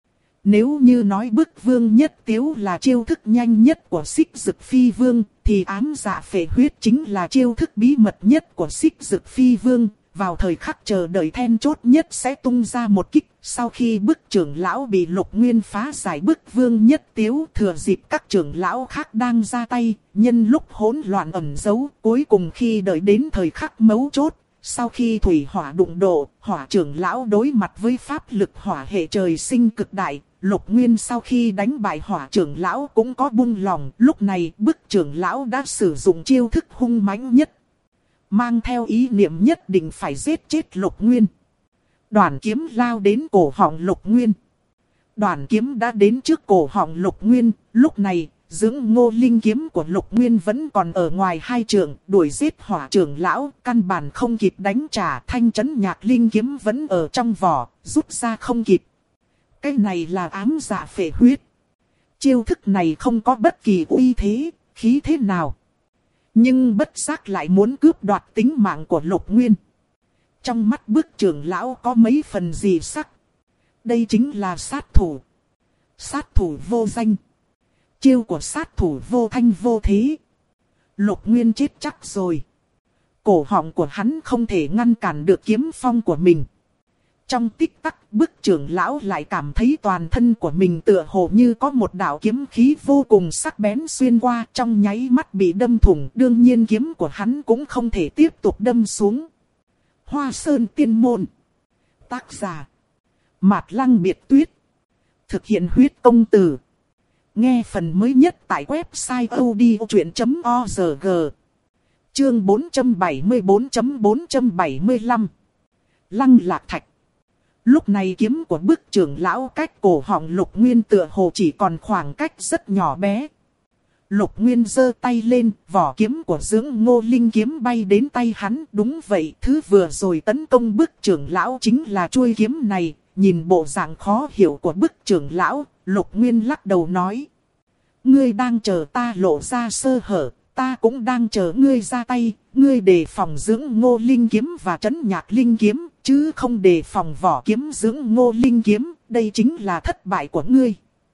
Nếu như nói bức vương nhất tiếu là chiêu thức nhanh nhất của Xích Dực Phi Vương, thì ám dạ phệ huyết chính là chiêu thức bí mật nhất của Xích Dực Phi Vương. Vào thời khắc chờ đợi then chốt nhất sẽ tung ra một kích. Sau khi bức trưởng lão bị Lục Nguyên phá giải bức vương nhất tiếu, thừa dịp các trưởng lão khác đang ra tay, nhân lúc hỗn loạn ẩn giấu, cuối cùng khi đợi đến thời khắc mấu chốt. Sau khi thủy hỏa đụng độ, hỏa trưởng lão đối mặt với pháp lực hỏa hệ trời sinh cực đại. Lục Nguyên sau khi đánh bại hỏa trưởng lão cũng có buông lòng. Lúc này bức trưởng lão đã sử dụng chiêu thức hung mãnh nhất, mang theo ý niệm nhất định phải giết chết Lục Nguyên. Đoàn kiếm lao đến cổ họng Lục Nguyên. Đoàn kiếm đã đến trước cổ họng Lục Nguyên. Lúc này, dưỡng ngô linh kiếm của Lục Nguyên vẫn còn ở ngoài hai trượng, đuổi giết hỏa trưởng lão, căn bản không kịp đánh trả. Thanh trấn nhạc linh kiếm vẫn ở trong vỏ, rút ra không kịp. Cái này là ám dạ phệ huyết. Chiêu thức này không có bất kỳ uy thế, khí thế nào, nhưng bất giác lại muốn cướp đoạt tính mạng của Lục Nguyên. Trong mắt bức trưởng lão có mấy phần dị sắc. Đây chính là sát thủ. Sát thủ vô danh. Chiêu của sát thủ vô thanh vô thế. Lục Nguyên chết chắc rồi. Cổ họng của hắn không thể ngăn cản được kiếm phong của mình. Trong tích tắc, bức trưởng lão lại cảm thấy toàn thân của mình tựa hồ như có một đạo kiếm khí vô cùng sắc bén xuyên qua, trong nháy mắt bị đâm thủng. Đương nhiên kiếm của hắn cũng không thể tiếp tục đâm xuống. Hoa Sơn Tiên Môn. Tác giả: Mạt Lăng Biệt Tuyết. Thực hiện huyết công từ. Nghe phần mới nhất tại website odchuyện.org. Chương 474.475 Lăng Lạc Thạch. Lúc này kiếm của bức trưởng lão cách cổ họng Lục Nguyên tựa hồ chỉ còn khoảng cách rất nhỏ bé. Lục Nguyên giơ tay lên, vỏ kiếm của dưỡng ngô linh kiếm bay đến tay hắn. Đúng vậy, thứ vừa rồi tấn công bức trưởng lão chính là chuôi kiếm này. Nhìn bộ dạng khó hiểu của bức trưởng lão, Lục Nguyên lắc đầu nói: Ngươi đang chờ ta lộ ra sơ hở, ta cũng đang chờ ngươi ra tay. Ngươi đề phòng dưỡng ngô linh kiếm và trấn nhạc linh kiếm, chứ không đề phòng vỏ kiếm dưỡng ngô linh kiếm. Đây chính là thất bại của ngươi.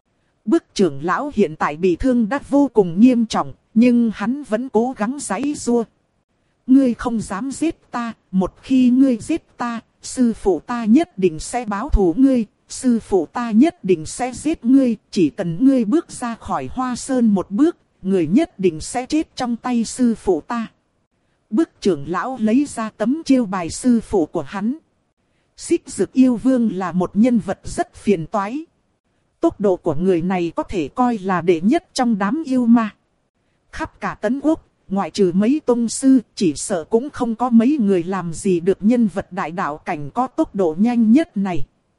Bức trưởng lão hiện tại bị thương đã vô cùng nghiêm trọng, nhưng hắn vẫn cố gắng giãy giụa. Ngươi không dám giết ta, một khi ngươi giết ta, sư phụ ta nhất định sẽ báo thù ngươi. Sư phụ ta nhất định sẽ giết ngươi, chỉ cần ngươi bước ra khỏi Hoa Sơn một bước, người nhất định sẽ chết trong tay sư phụ ta. Bức trưởng lão lấy ra tấm chiêu bài sư phụ của hắn. Xích Dực Yêu Vương là một nhân vật rất phiền toái. Tốc độ của người này có thể coi là đệ nhất trong đám yêu ma. Khắp cả Tấn Quốc, ngoại trừ mấy tông sư, chỉ sợ cũng không có mấy người làm gì được nhân vật đại đạo cảnh có tốc độ nhanh nhất này.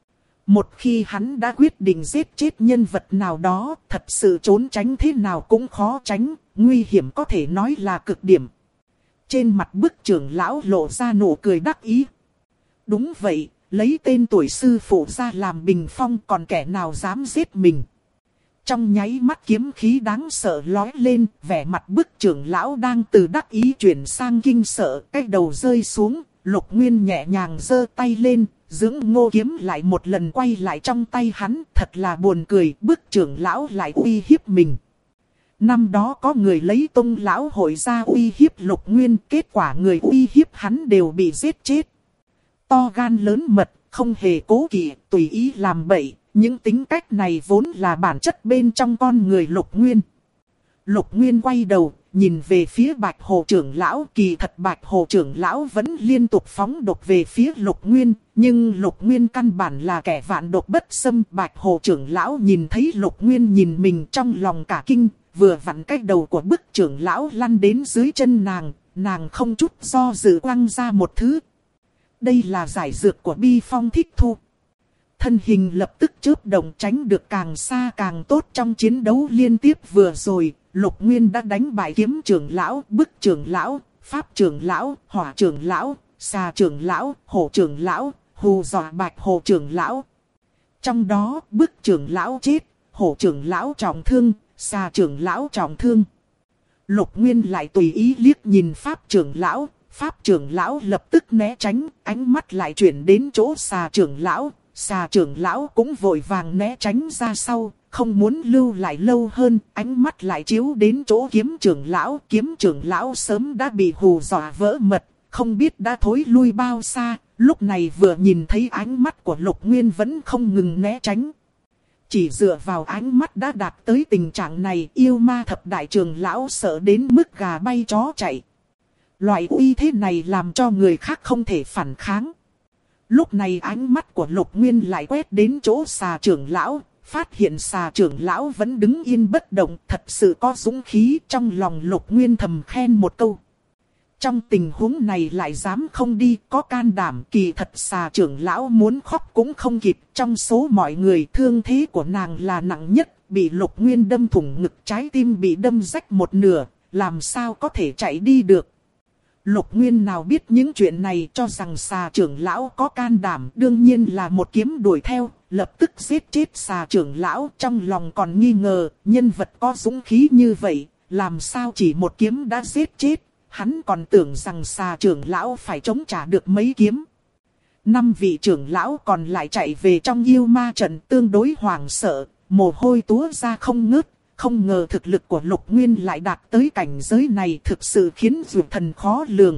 Một khi hắn đã quyết định giết chết nhân vật nào đó, thật sự trốn tránh thế nào cũng khó tránh, nguy hiểm có thể nói là cực điểm. Trên mặt bức trưởng lão lộ ra nụ cười đắc ý. Đúng vậy, lấy tên tuổi sư phụ ra làm bình phong, còn kẻ nào dám giết mình. Trong nháy mắt kiếm khí đáng sợ lói lên, vẻ mặt bức trưởng lão đang từ đắc ý chuyển sang kinh sợ, cái đầu rơi xuống. Lục Nguyên nhẹ nhàng giơ tay lên, dưỡng ngô kiếm lại một lần quay lại trong tay hắn. Thật là buồn cười, bức trưởng lão lại uy hiếp mình. Năm đó có người lấy tông lão hội ra uy hiếp Lục Nguyên, kết quả người uy hiếp hắn đều bị giết chết. To gan lớn mật, không hề cố kỵ, tùy ý làm bậy. Những tính cách này vốn là bản chất bên trong con người Lục Nguyên. Lục Nguyên quay đầu, nhìn về phía Bạch Hồ trưởng lão. Kỳ thật Bạch Hồ trưởng lão vẫn liên tục phóng độc về phía Lục Nguyên. Nhưng Lục Nguyên căn bản là kẻ vạn độc bất xâm. Bạch Hồ trưởng lão nhìn thấy Lục Nguyên nhìn mình trong lòng cả kinh. Vừa vặn cái đầu của bức trưởng lão lăn đến dưới chân nàng. Nàng không chút do dự quăng ra một thứ. đây là giải dược của Bi Phong Thích Thu. Thân hình lập tức chớp động tránh được càng xa càng tốt. Trong chiến đấu liên tiếp vừa rồi, Lục Nguyên đã đánh bại kiếm trưởng lão, bức trưởng lão, pháp trưởng lão, hỏa trưởng lão, xà trưởng lão, hổ trưởng lão, hù dọa bạch hổ trưởng lão. Trong đó, bức trưởng lão chết, hổ trưởng lão trọng thương, xà trưởng lão trọng thương. Lục Nguyên lại tùy ý liếc nhìn pháp trưởng lão lập tức né tránh, ánh mắt lại chuyển đến chỗ xà trưởng lão cũng vội vàng né tránh ra sau, không muốn lưu lại lâu hơn, ánh mắt lại chiếu đến chỗ kiếm trưởng lão sớm đã bị hù dọa vỡ mật, không biết đã thối lui bao xa, lúc này vừa nhìn thấy ánh mắt của Lục Nguyên vẫn không ngừng né tránh. Chỉ dựa vào ánh mắt đã đạt tới tình trạng này, yêu ma thập đại trưởng lão sợ đến mức gà bay chó chạy. Loại uy thế này làm cho người khác không thể phản kháng. Lúc này ánh mắt của Lục Nguyên lại quét đến chỗ xà trưởng lão, phát hiện xà trưởng lão vẫn đứng yên bất động, thật sự có dũng khí. Trong lòng Lục Nguyên thầm khen một câu. Trong tình huống này lại dám không đi, có can đảm. Kỳ thật xà trưởng lão muốn khóc cũng không kịp. Trong số mọi người, thương thế của nàng là nặng nhất, bị Lục Nguyên đâm thủng ngực, trái tim bị đâm rách một nửa, làm sao có thể chạy đi được. Lục Nguyên nào biết những chuyện này, cho rằng xà trưởng lão có can đảm, đương nhiên là một kiếm đuổi theo, lập tức giết chết xà trưởng lão. Trong lòng còn nghi ngờ, nhân vật có dũng khí như vậy, làm sao chỉ một kiếm đã giết chết. Hắn còn tưởng rằng xà trưởng lão phải chống trả được mấy kiếm. 5 vị trưởng lão còn lại chạy về trong yêu ma trận tương đối hoảng sợ, mồ hôi túa ra không ngớt. Không ngờ thực lực của Lục Nguyên lại đạt tới cảnh giới này, thực sự khiến dược thần khó lường.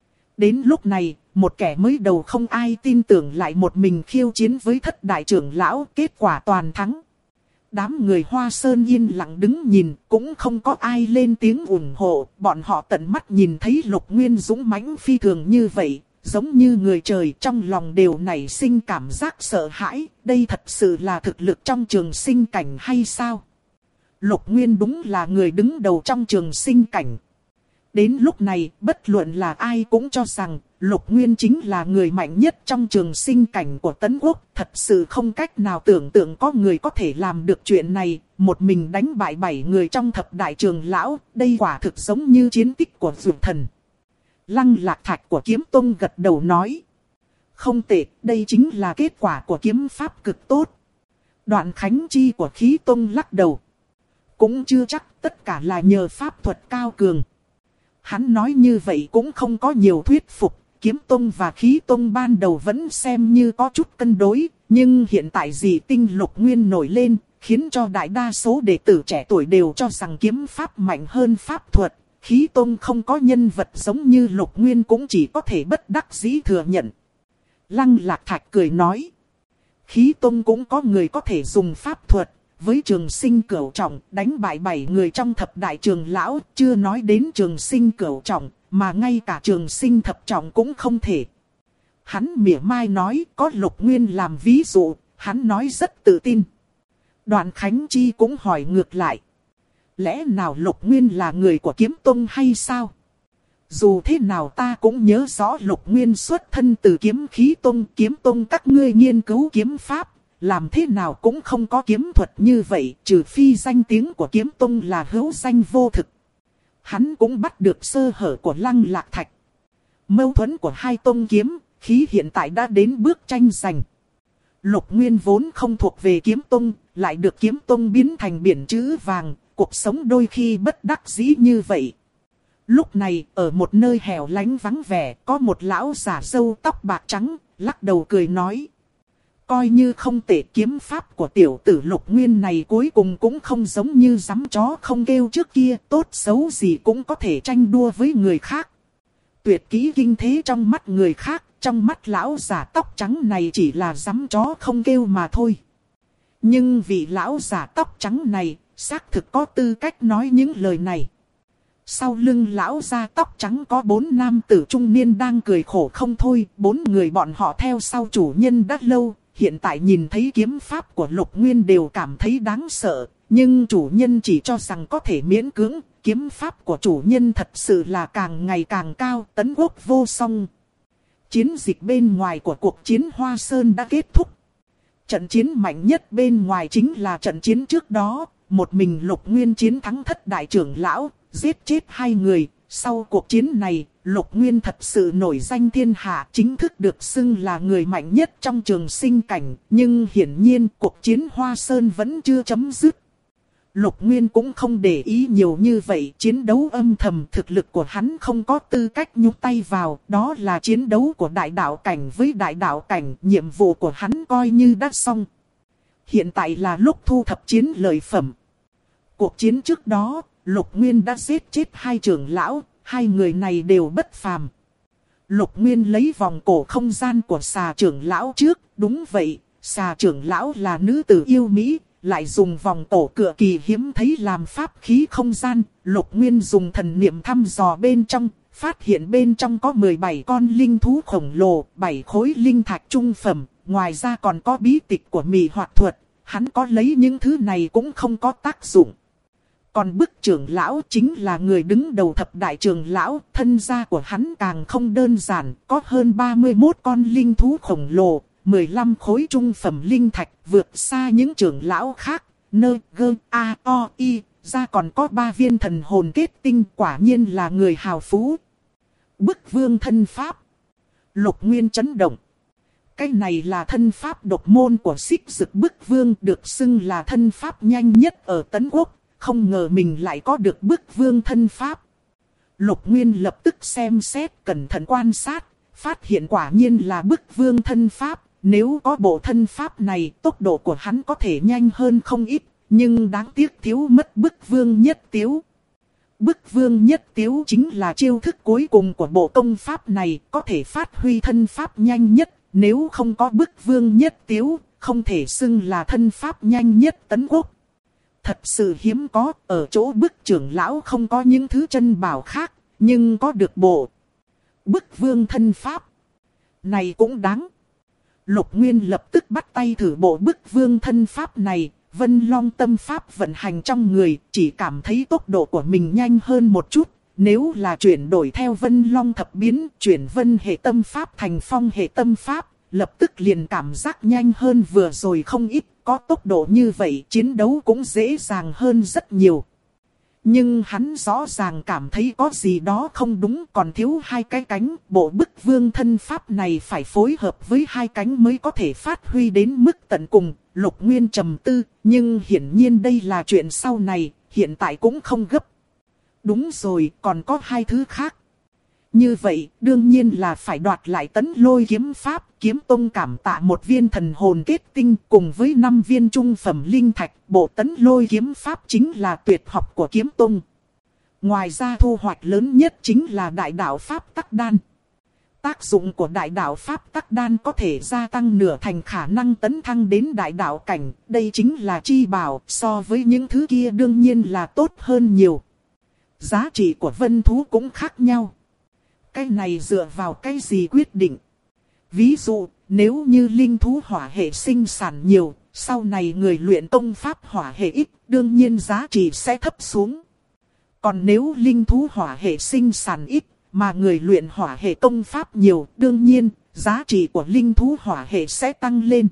Đến lúc này, một kẻ mới đầu không ai tin tưởng lại một mình khiêu chiến với thất đại trưởng lão, kết quả toàn thắng. Đám người Hoa Sơn yên lặng đứng nhìn, cũng không có ai lên tiếng ủng hộ. Bọn họ tận mắt nhìn thấy Lục Nguyên dũng mãnh phi thường như vậy, giống như người trời, trong lòng đều nảy sinh cảm giác sợ hãi. Đây thật sự là thực lực trong trường sinh cảnh hay sao? Lục Nguyên đúng là người đứng đầu trong trường sinh cảnh. Đến lúc này, bất luận là ai cũng cho rằng Lục Nguyên chính là người mạnh nhất trong trường sinh cảnh của Tấn Quốc. Thật sự không cách nào tưởng tượng có người có thể làm được chuyện này. Một mình đánh bại 7 người trong thập đại trưởng lão, đây quả thực giống như chiến tích của dược thần. Lăng Lạc Thạch của Kiếm Tông gật đầu nói. Không tệ, đây chính là kết quả của kiếm pháp cực tốt. Đoạn Khánh Chi của Khí Tông lắc đầu. Cũng chưa chắc, tất cả là nhờ pháp thuật cao cường. Hắn nói như vậy cũng không có nhiều thuyết phục. Kiếm Tông và Khí Tông ban đầu vẫn xem như có chút cân đối, nhưng hiện tại dị tinh Lục Nguyên nổi lên, khiến cho đại đa số đệ tử trẻ tuổi đều cho rằng kiếm pháp mạnh hơn pháp thuật. Khí Tông không có nhân vật giống như Lục Nguyên cũng chỉ có thể bất đắc dĩ thừa nhận. Lăng Lạc Thạch cười nói. Khí Tông cũng có người có thể dùng pháp thuật. Với Trường Sinh Cửu Trọng đánh bại 7 người trong thập đại trưởng lão, chưa nói đến Trường Sinh Cửu Trọng, mà ngay cả Trường Sinh Thập Trọng cũng không thể. Hắn mỉa mai nói có Lục Nguyên làm ví dụ, hắn nói rất tự tin. Đoạn Khánh Chi cũng hỏi ngược lại. Lẽ nào Lục Nguyên là người của Kiếm Tông hay sao? Dù thế nào ta cũng nhớ rõ Lục Nguyên xuất thân từ Kiếm Khí Tông. Kiếm Tông các ngươi nghiên cứu kiếm pháp, làm thế nào cũng không có kiếm thuật như vậy, trừ phi danh tiếng của Kiếm Tông là hữu danh vô thực. Hắn cũng bắt được sơ hở của Lăng Lạc Thạch. Mâu thuẫn của hai tông kiếm, khí hiện tại đã đến bước tranh giành. Lục Nguyên vốn không thuộc về Kiếm Tông, lại được Kiếm Tông biến thành biển chữ vàng, cuộc sống đôi khi bất đắc dĩ như vậy. Lúc này, ở một nơi hẻo lánh vắng vẻ, có một lão giả râu tóc bạc trắng, lắc đầu cười nói. Coi như không tệ, kiếm pháp của tiểu tử Lục Nguyên này cuối cùng cũng không giống như giấm chó không kêu trước kia, tốt xấu gì cũng có thể tranh đua với người khác. Tuyệt kỹ kinh thế trong mắt người khác, trong mắt lão giả tóc trắng này chỉ là giấm chó không kêu mà thôi. Nhưng vị lão giả tóc trắng này, xác thực có tư cách nói những lời này. Sau lưng lão già tóc trắng có 4 nam tử trung niên đang cười khổ không thôi, 4 người bọn họ theo sau chủ nhân đã lâu. Hiện tại nhìn thấy kiếm pháp của Lục Nguyên đều cảm thấy đáng sợ, nhưng chủ nhân chỉ cho rằng có thể miễn cưỡng, kiếm pháp của chủ nhân thật sự là càng ngày càng cao, Tấn Quốc vô song. Chiến dịch bên ngoài của cuộc chiến Hoa Sơn đã kết thúc. Trận chiến mạnh nhất bên ngoài chính là trận chiến trước đó. Một mình Lục Nguyên chiến thắng thất đại trưởng lão, giết chết 2 người. Sau cuộc chiến này, Lục Nguyên thật sự nổi danh thiên hạ, chính thức được xưng là người mạnh nhất trong trường sinh cảnh. Nhưng hiển nhiên cuộc chiến Hoa Sơn vẫn chưa chấm dứt. Lục Nguyên cũng không để ý nhiều như vậy, chiến đấu âm thầm, thực lực của hắn không có tư cách nhúc tay vào, đó là chiến đấu của đại đạo cảnh với đại đạo cảnh, nhiệm vụ của hắn coi như đã xong. Hiện tại là lúc thu thập chiến lợi phẩm. Cuộc chiến trước đó, Lục Nguyên đã giết chết 2 trưởng lão, 2 người này đều bất phàm. Lục Nguyên lấy vòng cổ không gian của Xà trưởng lão trước, đúng vậy, Xà trưởng lão là nữ tử yêu mỹ. Lại dùng vòng cổ cực kỳ hiếm thấy làm pháp khí không gian, Lục Nguyên dùng thần niệm thăm dò bên trong, phát hiện bên trong có 17 con linh thú khổng lồ, 7 khối linh thạch trung phẩm, ngoài ra còn có bí tịch của mị hoạt thuật, hắn có lấy những thứ này cũng không có tác dụng. Còn bức trưởng lão chính là người đứng đầu thập đại trưởng lão, thân gia của hắn càng không đơn giản, có hơn 31 con linh thú khổng lồ. 15 khối trung phẩm linh thạch vượt xa những trưởng lão khác, nơ gơ a o y, ra còn có 3 viên thần hồn kết tinh, quả nhiên là người hào phú. Bức vương thân pháp. Lục Nguyên chấn động. Cái này là thân pháp độc môn của Xích Dực Bức Vương, được xưng là thân pháp nhanh nhất ở Tấn Quốc, không ngờ mình lại có được Bức Vương thân pháp. Lục Nguyên lập tức xem xét, cẩn thận quan sát, phát hiện quả nhiên là Bức Vương thân pháp. Nếu có bộ thân pháp này, tốc độ của hắn có thể nhanh hơn không ít, nhưng đáng tiếc thiếu mất Bức Vương Nhất Tiếu. Bức Vương Nhất Tiếu chính là chiêu thức cuối cùng của bộ công pháp này, có thể phát huy thân pháp nhanh nhất. Nếu không có Bức Vương Nhất Tiếu, không thể xưng là thân pháp nhanh nhất Tấn Quốc. Thật sự hiếm có, ở chỗ Bức trưởng lão không có những thứ chân bảo khác, nhưng có được bộ Bức Vương thân pháp. Này cũng đáng. Lục Nguyên lập tức bắt tay thử bộ Bức Vương thân pháp này, Vân Long tâm pháp vận hành trong người, chỉ cảm thấy tốc độ của mình nhanh hơn một chút. Nếu là chuyển đổi theo Vân Long thập biến, chuyển Vân hệ tâm pháp thành Phong hệ tâm pháp, lập tức liền cảm giác nhanh hơn vừa rồi không ít, có tốc độ như vậy chiến đấu cũng dễ dàng hơn rất nhiều. Nhưng hắn rõ ràng cảm thấy có gì đó không đúng, còn thiếu 2 cái cánh, bộ Bức Vương thân pháp này phải phối hợp với 2 cánh mới có thể phát huy đến mức tận cùng. Lục Nguyên trầm tư, nhưng hiển nhiên đây là chuyện sau này, hiện tại cũng không gấp. Đúng rồi, còn có 2 thứ khác. Như vậy, đương nhiên là phải đoạt lại Tấn Lôi kiếm pháp, Kiếm Tông cảm tạ 1 viên thần hồn kết tinh cùng với 5 viên trung phẩm linh thạch, bộ Tấn Lôi kiếm pháp chính là tuyệt học của Kiếm Tông. Ngoài ra thu hoạch lớn nhất chính là Đại đạo Pháp Tắc Đan. Tác dụng của Đại đạo Pháp Tắc Đan có thể gia tăng nửa thành khả năng tấn thăng đến đại đạo cảnh, đây chính là chi bảo, so với những thứ kia đương nhiên là tốt hơn nhiều. Giá trị của vân thú cũng khác nhau. Cái này dựa vào cái gì quyết định? Ví dụ, nếu như linh thú hỏa hệ sinh sản nhiều, sau này người luyện công pháp hỏa hệ ít, đương nhiên giá trị sẽ thấp xuống. Còn nếu linh thú hỏa hệ sinh sản ít, mà người luyện hỏa hệ công pháp nhiều, đương nhiên, giá trị của linh thú hỏa hệ sẽ tăng lên.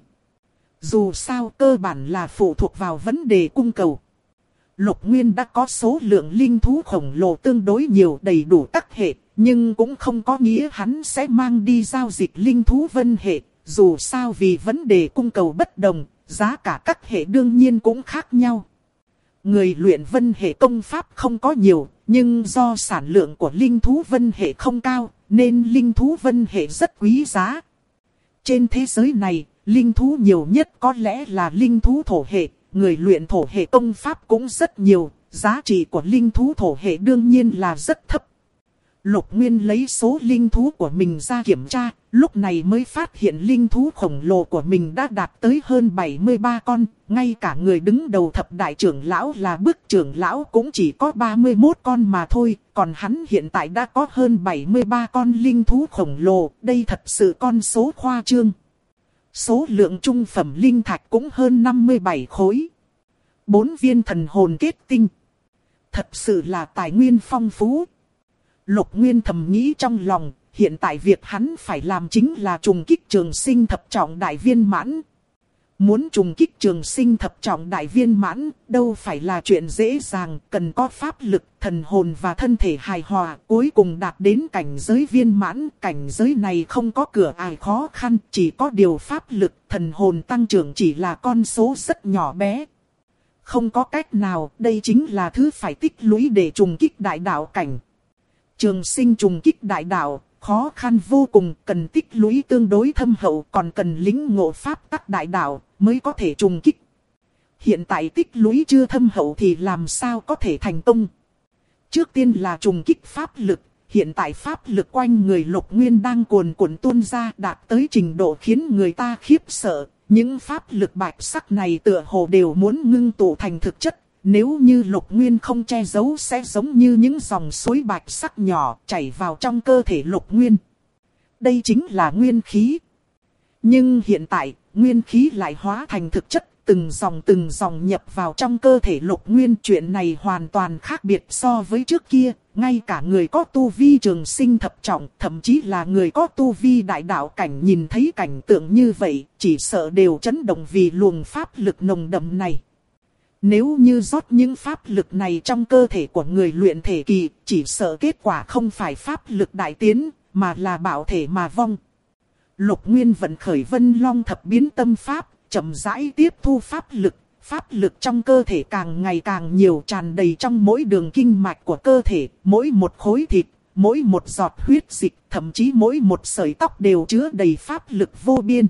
Dù sao cơ bản là phụ thuộc vào vấn đề cung cầu. Lục Nguyên đã có số lượng linh thú khổng lồ tương đối nhiều, đầy đủ các hệ, nhưng cũng không có nghĩa hắn sẽ mang đi giao dịch linh thú vân hệ. Dù sao vì vấn đề cung cầu bất đồng, giá cả các hệ đương nhiên cũng khác nhau. Người luyện vân hệ công pháp không có nhiều, nhưng do sản lượng của linh thú vân hệ không cao, nên linh thú vân hệ rất quý giá. Trên thế giới này, linh thú nhiều nhất có lẽ là linh thú thổ hệ, người luyện thổ hệ công pháp cũng rất nhiều, giá trị của linh thú thổ hệ đương nhiên là rất thấp. Lục Nguyên lấy số linh thú của mình ra kiểm tra, lúc này mới phát hiện linh thú khổng lồ của mình đã đạt tới hơn 73 con, ngay cả người đứng đầu thập đại trưởng lão là Bức trưởng lão cũng chỉ có 31 con mà thôi, còn hắn hiện tại đã có hơn 73 con linh thú khổng lồ, đây thật sự con số khoa trương. Số lượng trung phẩm linh thạch cũng hơn 57 khối. 4 viên thần hồn kết tinh. Thật sự là tài nguyên phong phú. Lục Nguyên thầm nghĩ trong lòng, hiện tại việc hắn phải làm chính là trùng kích trường sinh thập trọng đại viên mãn. Muốn trùng kích trường sinh thập trọng đại viên mãn, đâu phải là chuyện dễ dàng, cần có pháp lực, thần hồn và thân thể hài hòa, cuối cùng đạt đến cảnh giới viên mãn. Cảnh giới này không có cửa ải khó khăn, chỉ có điều pháp lực, thần hồn tăng trưởng chỉ là con số rất nhỏ bé. Không có cách nào, đây chính là thứ phải tích lũy để trùng kích đại đạo cảnh. Trường sinh trùng kích đại đạo, khó khăn vô cùng, cần tích lũy tương đối thâm hậu, còn cần lĩnh ngộ pháp tắc đại đạo mới có thể trùng kích. Hiện tại tích lũy chưa thâm hậu thì làm sao có thể thành công. Trước tiên là trùng kích pháp lực, hiện tại pháp lực quanh người Lục Nguyên đang cuồn cuộn tuôn ra, đạt tới trình độ khiến người ta khiếp sợ. Những pháp lực bạch sắc này tựa hồ đều muốn ngưng tụ thành thực chất. Nếu như Lục Nguyên không che giấu sẽ giống như những dòng suối bạch sắc nhỏ chảy vào trong cơ thể Lục Nguyên. Đây chính là nguyên khí. Nhưng hiện tại, nguyên khí lại hóa thành thực chất, từng dòng nhập vào trong cơ thể Lục Nguyên. Chuyện này hoàn toàn khác biệt so với trước kia. Ngay cả người có tu vi trường sinh thập trọng, thậm chí là người có tu vi đại đạo cảnh nhìn thấy cảnh tượng như vậy, chỉ sợ đều chấn động vì luồng pháp lực nồng đậm này. Nếu như rót những pháp lực này trong cơ thể của người luyện thể kỳ, chỉ sợ kết quả không phải pháp lực đại tiến, mà là bạo thể mà vong. Lục Nguyên vận khởi Vân Long thập biến tâm pháp, chậm rãi tiếp thu pháp lực trong cơ thể càng ngày càng nhiều, tràn đầy trong mỗi đường kinh mạch của cơ thể, mỗi một khối thịt, mỗi một giọt huyết dịch, thậm chí mỗi một sợi tóc đều chứa đầy pháp lực vô biên.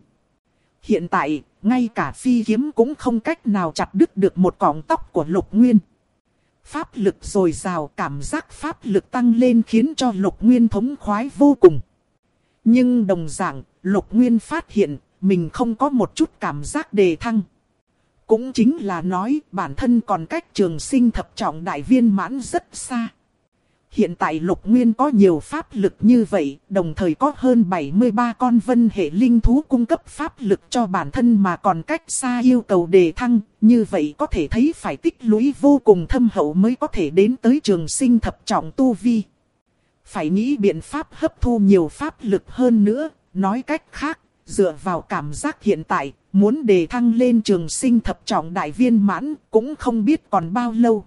Hiện tại, ngay cả phi kiếm cũng không cách nào chặt đứt được một cọng tóc của Lục Nguyên. Pháp lực dồi dào, cảm giác pháp lực tăng lên khiến cho Lục Nguyên thống khoái vô cùng. Nhưng đồng dạng, Lục Nguyên phát hiện mình không có một chút cảm giác đề thăng. Cũng chính là nói bản thân còn cách trường sinh thập trọng đại viên mãn rất xa. Hiện tại Lục Nguyên có nhiều pháp lực như vậy, đồng thời có hơn 73 con vân hệ linh thú cung cấp pháp lực cho bản thân mà còn cách xa yêu cầu đề thăng. Như vậy có thể thấy phải tích lũy vô cùng thâm hậu mới có thể đến tới trường sinh thập trọng tu vi. Phải nghĩ biện pháp hấp thu nhiều pháp lực hơn nữa, nói cách khác, dựa vào cảm giác hiện tại, muốn đề thăng lên trường sinh thập trọng đại viên mãn cũng không biết còn bao lâu.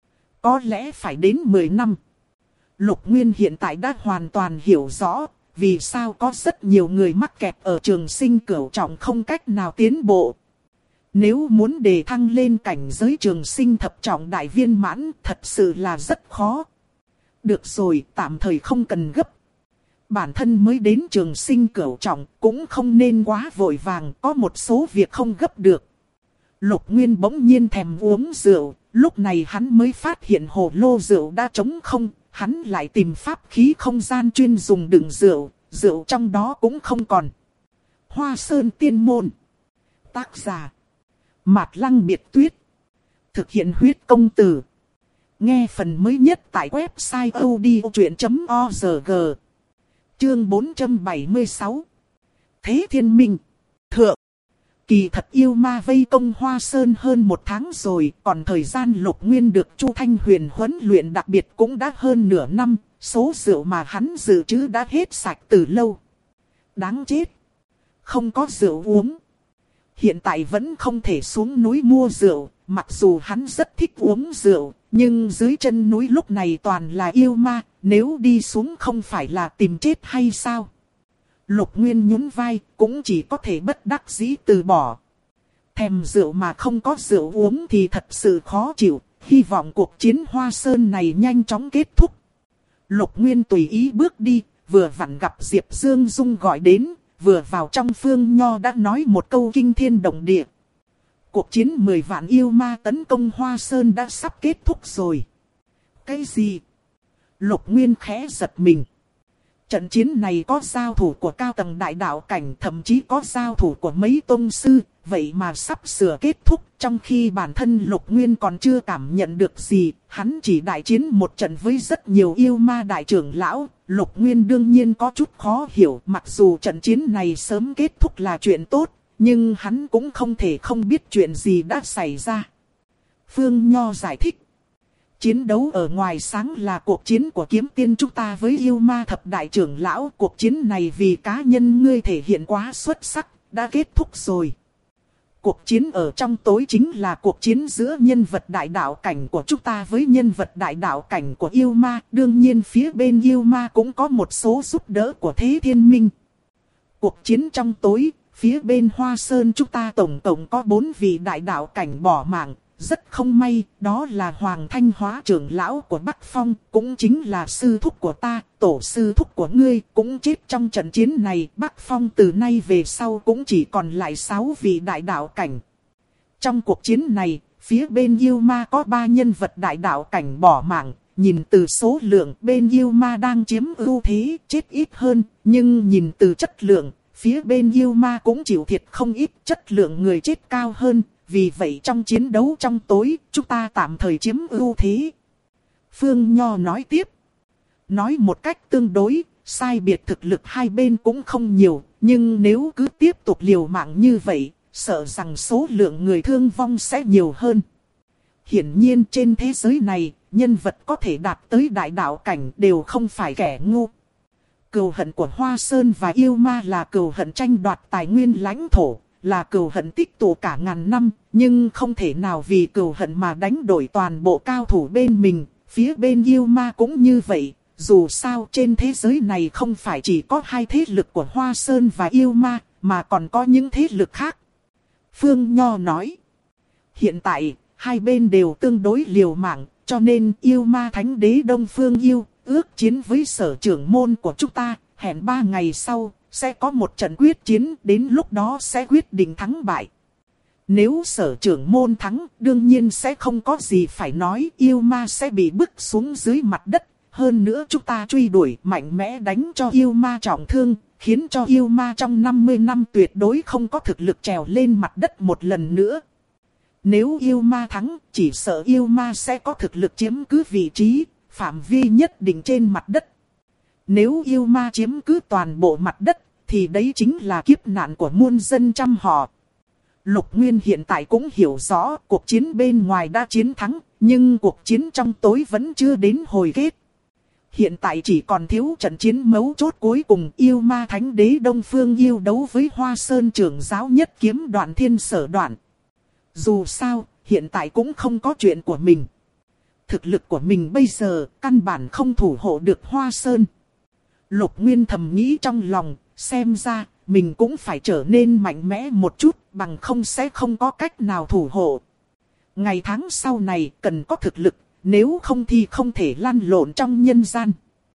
Có lẽ phải đến 10 năm. Lục Nguyên hiện tại đã hoàn toàn hiểu rõ vì sao có rất nhiều người mắc kẹt ở trường sinh cửu trọng không cách nào tiến bộ. Nếu muốn đề thăng lên cảnh giới trường sinh thập trọng đại viên mãn thật sự là rất khó. Được rồi, tạm thời không cần gấp. Bản thân mới đến trường sinh cửu trọng cũng không nên quá vội vàng, có một số việc không gấp được. Lục Nguyên bỗng nhiên thèm uống rượu, lúc này hắn mới phát hiện hồ lô rượu đã trống không. Hắn lại tìm pháp khí không gian chuyên dùng đựng rượu, rượu trong đó cũng không còn. Hoa Sơn Tiên Môn. Tác giả: Mạt Lăng Biệt Tuyết. Thực hiện huyết công từ. Nghe phần mới nhất tại website odchuyện.org. Chương 476. Thế Thiên Minh. Thượng. Kỳ thật yêu ma vây công Hoa Sơn hơn 1 tháng rồi, còn thời gian Lục Nguyên được Chu Thanh Huyền huấn luyện đặc biệt cũng đã hơn nửa năm, số rượu mà hắn dự trữ đã hết sạch từ lâu. Đáng chết! Không có rượu uống. Hiện tại vẫn không thể xuống núi mua rượu, mặc dù hắn rất thích uống rượu, nhưng dưới chân núi lúc này toàn là yêu ma, nếu đi xuống không phải là tìm chết hay sao? Lục Nguyên nhún vai, cũng chỉ có thể bất đắc dĩ từ bỏ. Thèm rượu mà không có rượu uống thì thật sự khó chịu, hy vọng cuộc chiến Hoa Sơn này nhanh chóng kết thúc. Lục Nguyên tùy ý bước đi, vừa vặn gặp Diệp Dương Dung gọi đến, vừa vào trong Phương Nho đã nói một câu kinh thiên động địa. Cuộc chiến 10 vạn yêu ma tấn công Hoa Sơn đã sắp kết thúc rồi. Cái gì? Lục Nguyên khẽ giật mình. Trận chiến này có giao thủ của cao tầng đại đạo cảnh, thậm chí có giao thủ của mấy tông sư, vậy mà sắp sửa kết thúc. Trong khi bản thân Lục Nguyên còn chưa cảm nhận được gì, hắn chỉ đại chiến một trận với rất nhiều yêu ma đại trưởng lão. Lục Nguyên đương nhiên có chút khó hiểu, mặc dù trận chiến này sớm kết thúc là chuyện tốt, nhưng hắn cũng không thể không biết chuyện gì đã xảy ra. Phương Nho giải thích. Chiến đấu ở ngoài sáng là cuộc chiến của kiếm tiên chúng ta với yêu ma thập đại trưởng lão. Cuộc chiến này vì cá nhân ngươi thể hiện quá xuất sắc, đã kết thúc rồi. Cuộc chiến ở trong tối chính là cuộc chiến giữa nhân vật đại đạo cảnh của chúng ta với nhân vật đại đạo cảnh của yêu ma. Đương nhiên phía bên yêu ma cũng có một số giúp đỡ của Thế Thiên Minh. Cuộc chiến trong tối, phía bên Hoa Sơn chúng ta tổng cộng có 4 vị đại đạo cảnh bỏ mạng. Rất không may, đó là Hoàng Thanh Hóa trưởng lão của Bắc Phong, cũng chính là sư thúc của ta, tổ sư thúc của ngươi, cũng chết trong trận chiến này. Bắc Phong từ nay về sau cũng chỉ còn lại 6 vị đại đạo cảnh. Trong cuộc chiến này, phía bên yêu ma có 3 nhân vật đại đạo cảnh bỏ mạng. Nhìn từ số lượng, bên yêu ma đang chiếm ưu thế, chết ít hơn, nhưng nhìn từ chất lượng, phía bên yêu ma cũng chịu thiệt không ít, chất lượng người chết cao hơn. Vì vậy trong chiến đấu trong tối, chúng ta tạm thời chiếm ưu thế. Phương Nho nói tiếp. Nói một cách tương đối, sai biệt thực lực hai bên cũng không nhiều. Nhưng nếu cứ tiếp tục liều mạng như vậy, sợ rằng số lượng người thương vong sẽ nhiều hơn. Hiển nhiên trên thế giới này, nhân vật có thể đạt tới đại đạo cảnh đều không phải kẻ ngu. Cừu hận của Hoa Sơn và yêu ma là cừu hận tranh đoạt tài nguyên lãnh thổ. Là cừu hận tích tụ cả ngàn năm, nhưng không thể nào vì cừu hận mà đánh đổi toàn bộ cao thủ bên mình. Phía bên yêu ma cũng như vậy, dù sao trên thế giới này không phải chỉ có 2 thế lực của Hoa Sơn và yêu ma, mà còn có những thế lực khác. Phương Nho nói, hiện tại, hai bên đều tương đối liều mạng, cho nên yêu ma thánh đế Đông Phương Yêu, ước chiến với sở trưởng môn của chúng ta, hẹn 3 ngày sau. Sẽ có một trận quyết chiến, đến lúc đó sẽ quyết định thắng bại. Nếu sở trưởng môn thắng, đương nhiên sẽ không có gì phải nói, yêu ma sẽ bị bức xuống dưới mặt đất. Hơn nữa chúng ta truy đuổi mạnh mẽ đánh cho yêu ma trọng thương, khiến cho yêu ma trong 50 năm tuyệt đối không có thực lực trèo lên mặt đất một lần nữa. Nếu yêu ma thắng, chỉ sợ yêu ma sẽ có thực lực chiếm cứ vị trí, phạm vi nhất định trên mặt đất. Nếu yêu ma chiếm cứ toàn bộ mặt đất, thì đấy chính là kiếp nạn của muôn dân trăm họ. Lục Nguyên hiện tại cũng hiểu rõ cuộc chiến bên ngoài đã chiến thắng, nhưng cuộc chiến trong tối vẫn chưa đến hồi kết. Hiện tại chỉ còn thiếu trận chiến mấu chốt cuối cùng, yêu ma thánh đế Đông Phương Yêu đấu với Hoa Sơn trưởng giáo nhất kiếm Đoạn Thiên Sở Đoạn. Dù sao, hiện tại cũng không có chuyện của mình. Thực lực của mình bây giờ căn bản không thủ hộ được Hoa Sơn. Lục Nguyên thầm nghĩ trong lòng, xem ra mình cũng phải trở nên mạnh mẽ một chút, bằng không sẽ không có cách nào thủ hộ. Ngày tháng sau này cần có thực lực, nếu không thì không thể lăn lộn trong nhân gian.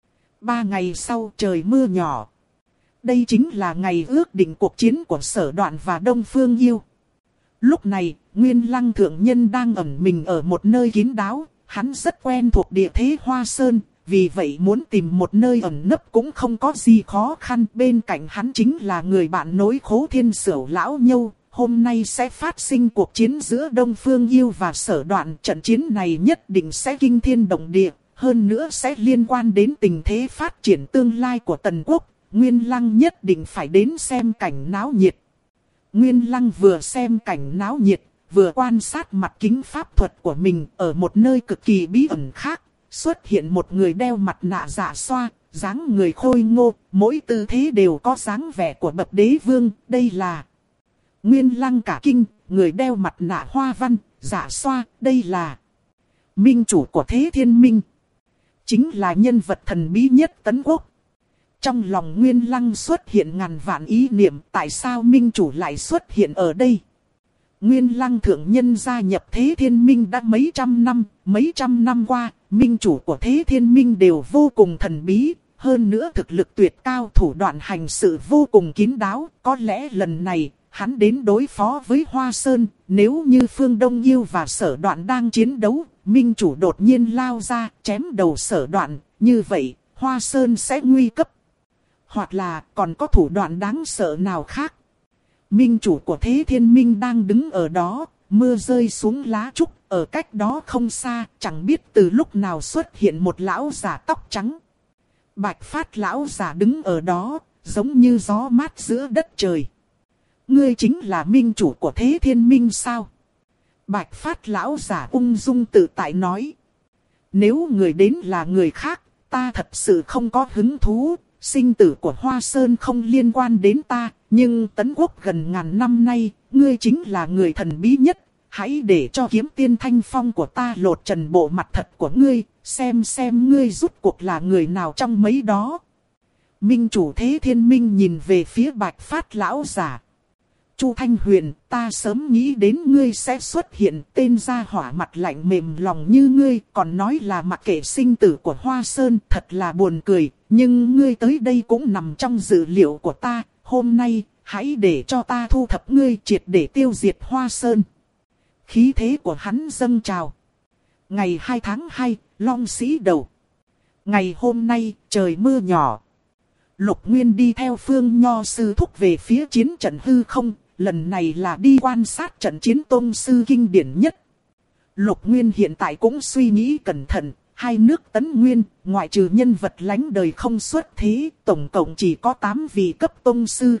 3 ngày sau trời mưa nhỏ. Đây chính là ngày ước định cuộc chiến của Sở Đoạn và Đông Phương Yêu. Lúc này, Nguyên Lăng thượng nhân đang ẩn mình ở một nơi kín đáo, hắn rất quen thuộc địa thế Hoa Sơn. Vì vậy muốn tìm một nơi ẩn nấp cũng không có gì khó khăn. Bên cạnh hắn chính là người bạn nối khố Thiên Sửu lão Nhâu. Hôm nay sẽ phát sinh cuộc chiến giữa Đông Phương Yêu và Sở Đoạn. Trận chiến này nhất định sẽ kinh thiên động địa. Hơn nữa sẽ liên quan đến tình thế phát triển tương lai của Tần Quốc. Nguyên Lăng nhất định phải đến xem cảnh náo nhiệt. Nguyên Lăng vừa xem cảnh náo nhiệt, vừa quan sát mặt kính pháp thuật của mình ở một nơi cực kỳ bí ẩn khác. Xuất hiện một người đeo mặt nạ dạ xoa, dáng người khôi ngô, mỗi tư thế đều có dáng vẻ của bậc đế vương. Đây là Nguyên Lăng cả kinh, người đeo mặt nạ hoa văn, dạ xoa, đây là minh chủ của Thế Thiên Minh. Chính là nhân vật thần bí nhất Tấn Quốc. Trong lòng Nguyên Lăng xuất hiện ngàn vạn ý niệm, tại sao minh chủ lại xuất hiện ở đây? Nguyên Lăng thượng nhân gia nhập Thế Thiên Minh đã mấy trăm năm qua, minh chủ của Thế Thiên Minh đều vô cùng thần bí, hơn nữa thực lực tuyệt cao, thủ đoạn hành sự vô cùng kín đáo. Có lẽ lần này, hắn đến đối phó với Hoa Sơn, nếu như Phương Đông Yêu và Sở Đoạn đang chiến đấu, minh chủ đột nhiên lao ra, chém đầu Sở Đoạn, như vậy, Hoa Sơn sẽ nguy cấp. Hoặc là còn có thủ đoạn đáng sợ nào khác. Minh chủ của Thế Thiên Minh đang đứng ở đó, mưa rơi xuống lá trúc, ở cách đó không xa, chẳng biết từ lúc nào xuất hiện một lão già tóc trắng. Bạch Phát lão già đứng ở đó, giống như gió mát giữa đất trời. Ngươi chính là minh chủ của Thế Thiên Minh sao? Bạch Phát lão già ung dung tự tại nói. Nếu người đến là người khác, ta thật sự không có hứng thú. Sinh tử của Hoa Sơn không liên quan đến ta, nhưng Tấn Quốc gần ngàn năm nay, ngươi chính là người thần bí nhất. Hãy để cho kiếm tiên Thanh Phong của ta lột trần bộ mặt thật của ngươi, xem ngươi rút cuộc là người nào trong mấy đó. Minh chủ Thế Thiên Minh nhìn về phía Bạch Phát lão giả. Chu Thanh Huyền, ta sớm nghĩ đến ngươi sẽ xuất hiện, tên gia hỏa mặt lạnh mềm lòng như ngươi, còn nói là mặc kệ sinh tử của Hoa Sơn, thật là buồn cười, nhưng ngươi tới đây cũng nằm trong dự liệu của ta, hôm nay, hãy để cho ta thu thập ngươi triệt để tiêu diệt Hoa Sơn. Khí thế của hắn dâng trào. Ngày 2 tháng 2, Long Sĩ Đầu. Ngày hôm nay, trời mưa nhỏ. Lục Nguyên đi theo Phương Nho sư thúc về phía chiến trận hư không, lần này là đi quan sát trận chiến tôn sư kinh điển nhất. Lục Nguyên hiện tại cũng suy nghĩ cẩn thận, hai nước Tấn Nguyên, ngoại trừ nhân vật lánh đời không xuất thế, tổng cộng chỉ có 8 vị cấp tôn sư.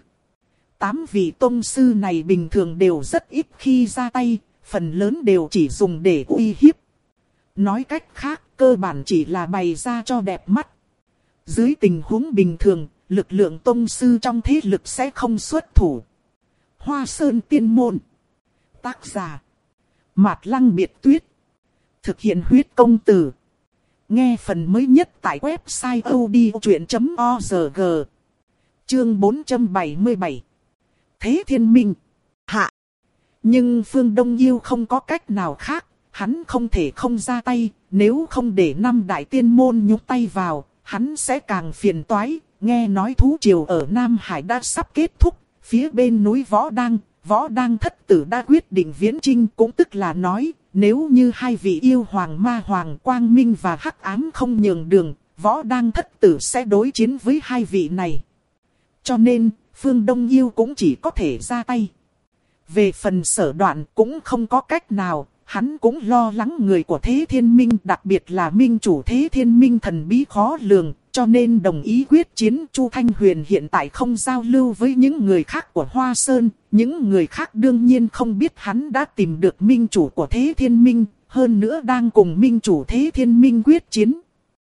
8 vị tôn sư này bình thường đều rất ít khi ra tay, phần lớn đều chỉ dùng để uy hiếp. Nói cách khác, cơ bản chỉ là bày ra cho đẹp mắt. Dưới tình huống bình thường, lực lượng tôn sư trong thế lực sẽ không xuất thủ. Hoa Sơn Tiên Môn. Tác giả: Mạt Lăng Biệt Tuyết. Thực hiện huyết công từ. Nghe phần mới nhất tại website odchuyện.org. Chương 477. Thế Thiên Minh. Hạ. Nhưng Phương Đông Yêu không có cách nào khác. Hắn không thể không ra tay. Nếu không để 5 đại tiên môn nhúng tay vào, hắn sẽ càng phiền toái. Nghe nói thú triều ở Nam Hải đã sắp kết thúc. Phía bên núi Võ Đăng thất tử đã quyết định viễn chinh, cũng tức là nói, nếu như hai vị yêu hoàng ma hoàng Quang Minh và Hắc Ám không nhường đường, Võ Đăng thất tử sẽ đối chiến với hai vị này. Cho nên, Phương Đông Yêu cũng chỉ có thể ra tay. Về phần Sở Đoạn cũng không có cách nào, hắn cũng lo lắng người của Thế Thiên Minh, đặc biệt là minh chủ Thế Thiên Minh thần bí khó lường. Cho nên đồng ý quyết chiến. Chu Thanh Huyền hiện tại không giao lưu với những người khác của Hoa Sơn. Những người khác đương nhiên không biết hắn đã tìm được minh chủ của Thế Thiên Minh. Hơn nữa đang cùng minh chủ Thế Thiên Minh quyết chiến.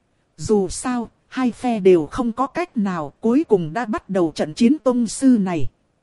Dù sao, hai phe đều không có cách nào, cuối cùng đã bắt đầu trận chiến tông sư này.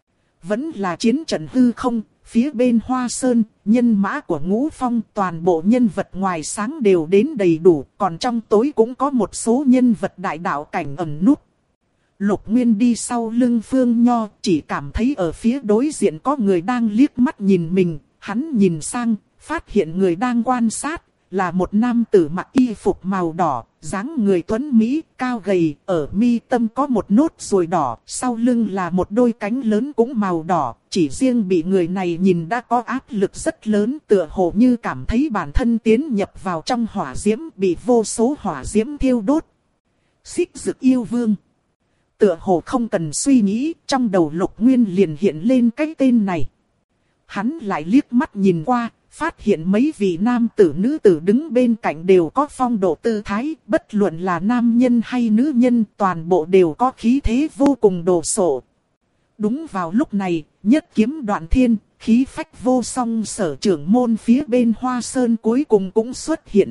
Vẫn là chiến trận hư không. Phía bên Hoa Sơn, nhân mã của Ngũ Phong, toàn bộ nhân vật ngoài sáng đều đến đầy đủ, còn trong tối cũng có một số nhân vật đại đạo cảnh ẩn núp. Lục Nguyên đi sau lưng Phương Nho, chỉ cảm thấy ở phía đối diện có người đang liếc mắt nhìn mình. Hắn nhìn sang, phát hiện người đang quan sát là một nam tử mặc y phục màu đỏ, dáng người tuấn mỹ, cao gầy, ở mi tâm có một nốt ruồi đỏ, sau lưng là một đôi cánh lớn cũng màu đỏ, chỉ riêng bị người này nhìn đã có áp lực rất lớn, tựa hồ như cảm thấy bản thân tiến nhập vào trong hỏa diễm, bị vô số hỏa diễm thiêu đốt. Xích Dực Yêu Vương. Tựa hồ không cần suy nghĩ, trong đầu Lục Nguyên liền hiện lên cái tên này. Hắn lại liếc mắt nhìn qua, phát hiện mấy vị nam tử nữ tử đứng bên cạnh đều có phong độ tư thái, bất luận là nam nhân hay nữ nhân, toàn bộ đều có khí thế vô cùng đồ sộ. Đúng vào lúc này, nhất kiếm Đoạn Thiên, khí phách vô song Sở trưởng môn phía bên Hoa Sơn cuối cùng cũng xuất hiện.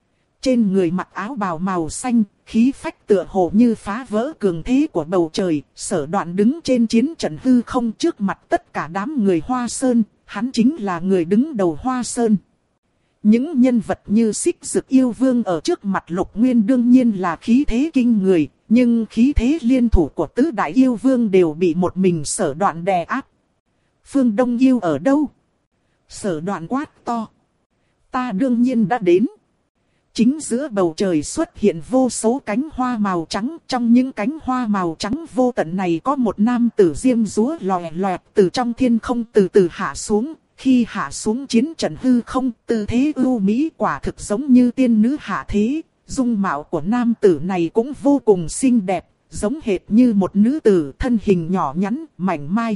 Trên người mặc áo bào màu xanh, khí phách tựa hồ như phá vỡ cường thế của bầu trời. Sở Đoạn đứng trên chiến trận hư không trước mặt tất cả đám người Hoa Sơn. Hắn chính là người đứng đầu Hoa Sơn. Những nhân vật như Xích Dực Yêu Vương ở trước mặt Lục Nguyên đương nhiên là khí thế kinh người. Nhưng khí thế liên thủ của tứ đại yêu vương đều bị một mình Sở Đoạn đè áp. Phương Đông Yêu ở đâu? Sở Đoạn quát to. Ta đương nhiên đã đến. Chính giữa bầu trời xuất hiện vô số cánh hoa màu trắng. Trong những cánh hoa màu trắng vô tận này có một nam tử diêm dúa lòe loẹt từ trong thiên không từ từ hạ xuống. Khi hạ xuống chiến trận hư không, tư thế ưu mỹ quả thực giống như tiên nữ hạ thế. Dung mạo của nam tử này cũng vô cùng xinh đẹp, giống hệt như một nữ tử thân hình nhỏ nhắn, mảnh mai.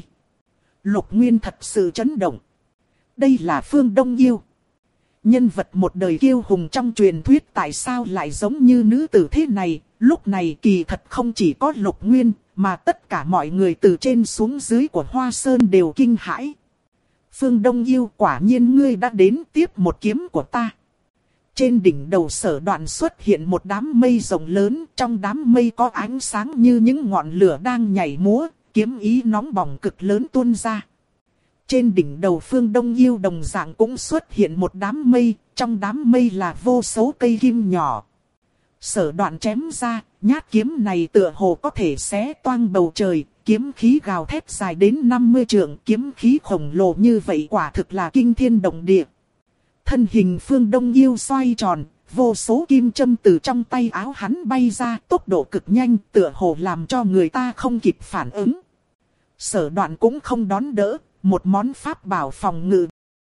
Lục Nguyên thật sự chấn động. Đây là Phương Đông Yêu. Nhân vật một đời kiêu hùng trong truyền thuyết tại sao lại giống như nữ tử thế này? Lúc này kỳ thật không chỉ có Lục Nguyên, mà tất cả mọi người từ trên xuống dưới của Hoa Sơn đều kinh hãi. Phương Đông Yêu, quả nhiên ngươi đã đến tiếp một kiếm của ta. Trên đỉnh đầu Sở Đoạn xuất hiện một đám mây rộng lớn, trong đám mây có ánh sáng như những ngọn lửa đang nhảy múa, kiếm ý nóng bỏng cực lớn tuôn ra. Trên đỉnh đầu Phương Đông Yêu đồng dạng cũng xuất hiện một đám mây, trong đám mây là vô số cây kim nhỏ. Sở Đoạn chém ra, nhát kiếm này tựa hồ có thể xé toang bầu trời, kiếm khí gào thét dài đến 50 trượng, kiếm khí khổng lồ như vậy quả thực là kinh thiên động địa. Thân hình Phương Đông Yêu xoay tròn, vô số kim châm từ trong tay áo hắn bay ra, tốc độ cực nhanh, tựa hồ làm cho người ta không kịp phản ứng. Sở Đoạn cũng không đón đỡ, một món pháp bảo phòng ngự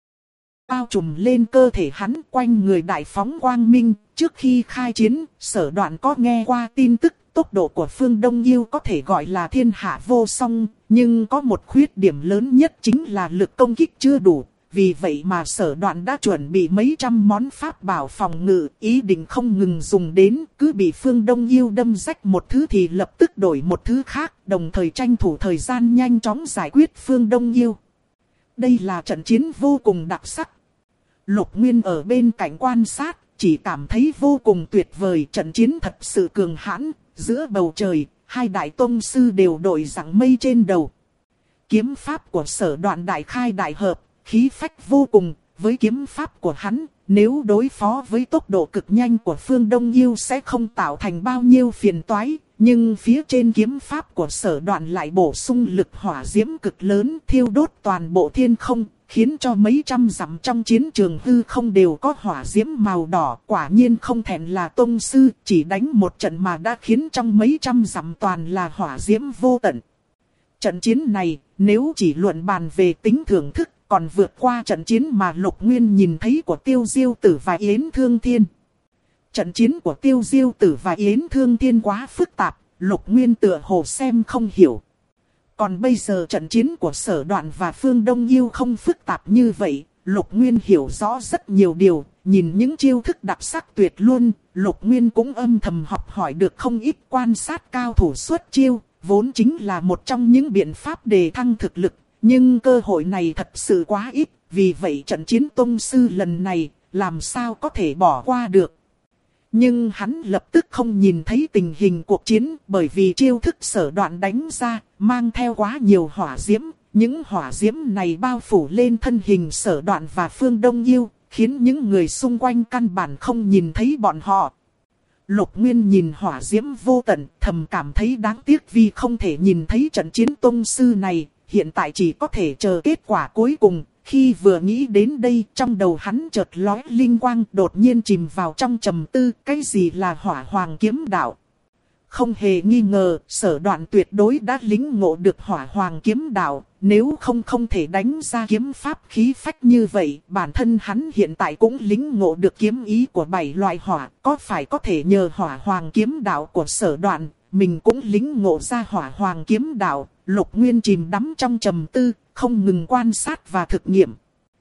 bao trùm lên cơ thể hắn, quanh người đại phóng quang minh. Trước khi khai chiến, Sở Đoạn có nghe qua tin tức, tốc độ của Phương Đông Yêu có thể gọi là thiên hạ vô song, nhưng có một khuyết điểm lớn nhất chính là lực công kích chưa đủ. Vì vậy mà Sở Đoạn đã chuẩn bị mấy trăm món pháp bảo phòng ngự, ý định không ngừng dùng đến, cứ bị Phương Đông Yêu đâm rách một thứ thì lập tức đổi một thứ khác, đồng thời tranh thủ thời gian nhanh chóng giải quyết Phương Đông Yêu. Đây là trận chiến vô cùng đặc sắc. Lục Nguyên ở bên cạnh quan sát, chỉ cảm thấy vô cùng tuyệt vời, trận chiến thật sự cường hãn, giữa bầu trời, hai đại tông sư đều đội giăng mây trên đầu. Kiếm pháp của Sở Đoạn đại khai đại hợp, khí phách vô cùng, với kiếm pháp của hắn, nếu đối phó với tốc độ cực nhanh của Phương Đông Yêu sẽ không tạo thành bao nhiêu phiền toái, nhưng phía trên kiếm pháp của Sở Đoạn lại bổ sung lực hỏa diễm cực lớn, thiêu đốt toàn bộ thiên không, khiến cho mấy trăm dặm trong chiến trường hư không đều có hỏa diễm màu đỏ. Quả nhiên không thẹn là tông sư, chỉ đánh một trận mà đã khiến trong mấy trăm dặm toàn là hỏa diễm vô tận. Trận chiến này, nếu chỉ luận bàn về tính thưởng thức, còn vượt qua trận chiến mà Lục Nguyên nhìn thấy của Tiêu Diêu Tử và Yến Thương Thiên. Trận chiến của Tiêu Diêu Tử và Yến Thương Thiên quá phức tạp, Lục Nguyên tựa hồ xem không hiểu. Còn bây giờ trận chiến của Sở Đoạn và Phương Đông Yêu không phức tạp như vậy, Lục Nguyên hiểu rõ rất nhiều điều, nhìn những chiêu thức đặc sắc tuyệt luôn, Lục Nguyên cũng âm thầm học hỏi được không ít, quan sát cao thủ xuất chiêu, vốn chính là một trong những biện pháp đề thăng thực lực, nhưng cơ hội này thật sự quá ít, vì vậy trận chiến tông sư lần này, làm sao có thể bỏ qua được. Nhưng hắn lập tức không nhìn thấy tình hình cuộc chiến, bởi vì chiêu thức Sở Đoạn đánh ra, mang theo quá nhiều hỏa diễm. Những hỏa diễm này bao phủ lên thân hình Sở Đoạn và Phương Đông Yêu, khiến những người xung quanh căn bản không nhìn thấy bọn họ. Lục Nguyên nhìn hỏa diễm vô tận, thầm cảm thấy đáng tiếc vì không thể nhìn thấy trận chiến tông sư này, hiện tại chỉ có thể chờ kết quả cuối cùng. Khi vừa nghĩ đến đây, trong đầu hắn chợt lóe linh quang, đột nhiên chìm vào trong trầm tư, cái gì là Hỏa Hoàng kiếm đạo? Không hề nghi ngờ, Sở Đoạn tuyệt đối đã lĩnh ngộ được Hỏa Hoàng kiếm đạo, nếu không thể đánh ra kiếm pháp khí phách như vậy, bản thân hắn hiện tại cũng lĩnh ngộ được kiếm ý của 7 loại hỏa, có phải có thể nhờ Hỏa Hoàng kiếm đạo của Sở Đoạn, mình cũng lĩnh ngộ ra Hỏa Hoàng kiếm đạo. Lục Nguyên chìm đắm trong trầm tư, không ngừng quan sát và thực nghiệm.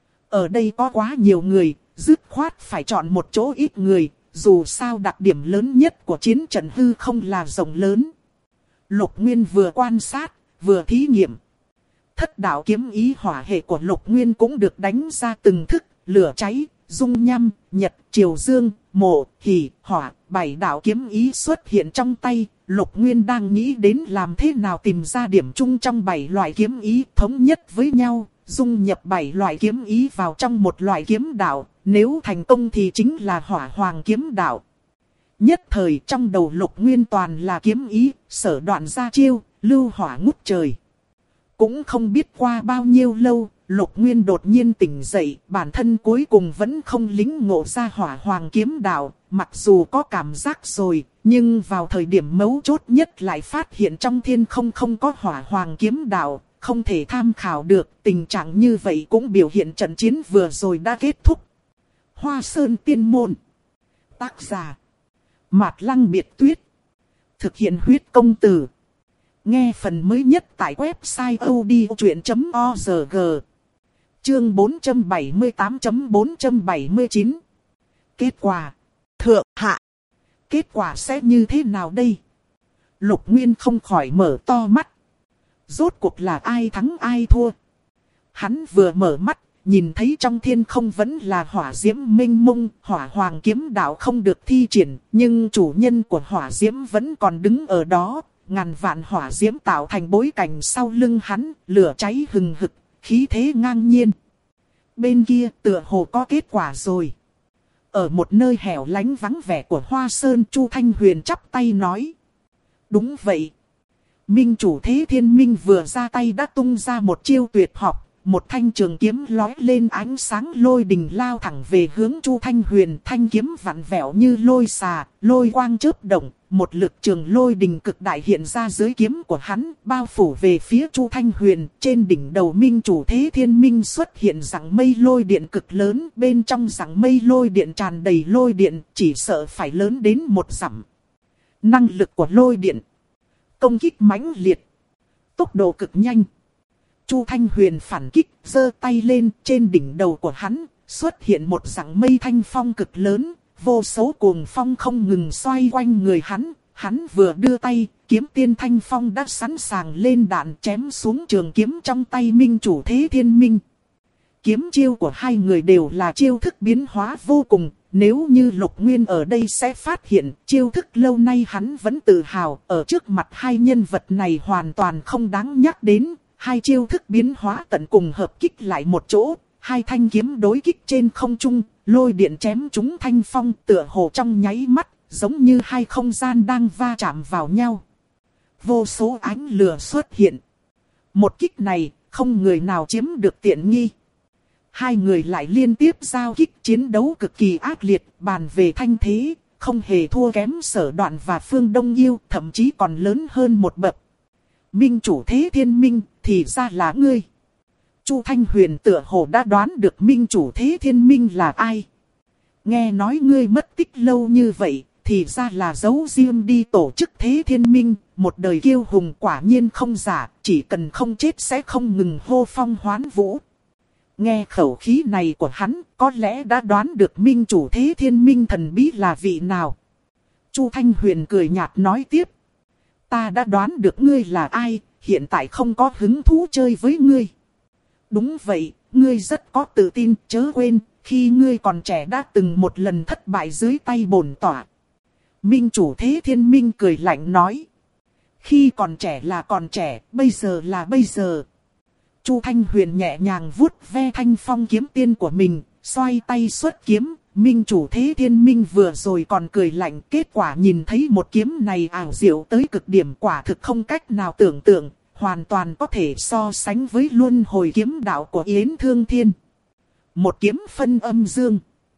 Ở đây có quá nhiều người, dứt khoát phải chọn một chỗ ít người, dù sao đặc điểm lớn nhất của chiến trận hư không là rộng lớn. Lục Nguyên vừa quan sát, vừa thí nghiệm. Thất đạo kiếm ý hỏa hệ của Lục Nguyên cũng được đánh ra từng thức, lửa cháy, dung nham, nhật, triều dương, mộ, hỉ, hỏa, 7 đạo kiếm ý xuất hiện trong tay. Lục Nguyên đang nghĩ đến làm thế nào tìm ra điểm chung trong 7 loại kiếm ý thống nhất với nhau, dung nhập 7 loại kiếm ý vào trong một loại kiếm đạo, nếu thành công thì chính là Hỏa Hoàng kiếm đạo. Nhất thời trong đầu Lục Nguyên toàn là kiếm ý, Sở Đoạn ra chiêu, lưu hỏa ngút trời. Cũng không biết qua bao nhiêu lâu, Lục Nguyên đột nhiên tỉnh dậy, bản thân cuối cùng vẫn không lĩnh ngộ ra Hỏa Hoàng kiếm đạo, mặc dù có cảm giác rồi, nhưng vào thời điểm mấu chốt nhất lại phát hiện trong thiên không có Hỏa Hoàng kiếm đạo, không thể tham khảo được. Tình trạng như vậy cũng biểu hiện trận chiến vừa rồi đã kết thúc. Hoa Sơn Tiên Môn. Tác giả Mạt Lăng Biệt Tuyết. Thực hiện huyết công từ. Nghe phần mới nhất tại website odchuyện.org. Chương 478.479. Kết quả. Thượng hạ. Kết quả sẽ như thế nào đây? Lục Nguyên không khỏi mở to mắt. Rốt cuộc là ai thắng ai thua? Hắn vừa mở mắt, nhìn thấy trong thiên không vẫn là hỏa diễm mênh mông, hỏa hoàng kiếm đạo không được thi triển, nhưng chủ nhân của hỏa diễm vẫn còn đứng ở đó, ngàn vạn hỏa diễm tạo thành bối cảnh sau lưng hắn, lửa cháy hừng hực, khí thế ngang nhiên. Bên kia tựa hồ có kết quả rồi. Ở một nơi hẻo lánh vắng vẻ của Hoa Sơn, Chu Thanh Huyền chắp tay nói. Đúng vậy. Minh chủ Thế Thiên Minh vừa ra tay đã tung ra một chiêu tuyệt học. Một thanh trường kiếm lói lên ánh sáng lôi đình lao thẳng về hướng Chu Thanh Huyền. Thanh kiếm vặn vẹo như lôi xà, lôi quang chớp động. Một lực trường lôi đình cực đại hiện ra dưới kiếm của hắn, bao phủ về phía Chu Thanh Huyền. Trên đỉnh đầu Minh chủ Thế Thiên Minh xuất hiện rặng mây lôi điện cực lớn. Bên trong rặng mây lôi điện tràn đầy lôi điện, chỉ sợ phải lớn đến 1 dặm. Năng lực của lôi điện. Công kích mãnh liệt. Tốc độ cực nhanh. Chu Thanh Huyền phản kích, giơ tay lên, trên đỉnh đầu của hắn xuất hiện một rặng mây thanh phong cực lớn, vô số cuồng phong không ngừng xoay quanh người hắn. Hắn vừa đưa tay, kiếm tiên thanh phong đã sẵn sàng lên đạn chém xuống trường kiếm trong tay Minh chủ Thế Thiên Minh. Kiếm chiêu của hai người đều là chiêu thức biến hóa vô cùng. Nếu như Lục Nguyên ở đây sẽ phát hiện chiêu thức lâu nay hắn vẫn tự hào, ở trước mặt hai nhân vật này hoàn toàn không đáng nhắc đến. Hai chiêu thức biến hóa tận cùng hợp kích lại một chỗ, hai thanh kiếm đối kích trên không trung, lôi điện chém chúng thanh phong tựa hồ trong nháy mắt, giống như hai không gian đang va chạm vào nhau. Vô số ánh lửa xuất hiện. Một kích này, không người nào chiếm được tiện nghi. Hai người lại liên tiếp giao kích chiến đấu cực kỳ ác liệt, bàn về thanh thế, không hề thua kém Sở Đoạn và Phương Đông Yêu, thậm chí còn lớn hơn một bậc. Minh chủ Thế Thiên Minh, thì ra là ngươi. Chu Thanh Huyền tựa hồ đã đoán được Minh chủ Thế Thiên Minh là ai. Nghe nói ngươi mất tích lâu như vậy, thì ra là giấu riêng đi tổ chức Thế Thiên Minh. Một đời kiêu hùng quả nhiên không giả, chỉ cần không chết sẽ không ngừng hô phong hoán vũ. Nghe khẩu khí này của hắn, có lẽ đã đoán được Minh chủ Thế Thiên Minh thần bí là vị nào. Chu Thanh Huyền cười nhạt nói tiếp. Ta đã đoán được ngươi là ai, hiện tại không có hứng thú chơi với ngươi. Đúng vậy, ngươi rất có tự tin, chớ quên, khi ngươi còn trẻ đã từng một lần thất bại dưới tay bổn tỏa. Minh chủ Thế Thiên Minh cười lạnh nói. Khi còn trẻ là còn trẻ, bây giờ là bây giờ. Chu Thanh Huyền nhẹ nhàng vuốt ve thanh phong kiếm tiên của mình, xoay tay xuất kiếm. Minh chủ Thế Thiên Minh vừa rồi còn cười lạnh, kết quả nhìn thấy một kiếm này ảo diệu tới cực điểm, quả thực không cách nào tưởng tượng, hoàn toàn có thể so sánh với luân hồi kiếm đạo của Yến Thương Thiên. Một kiếm phân âm dương.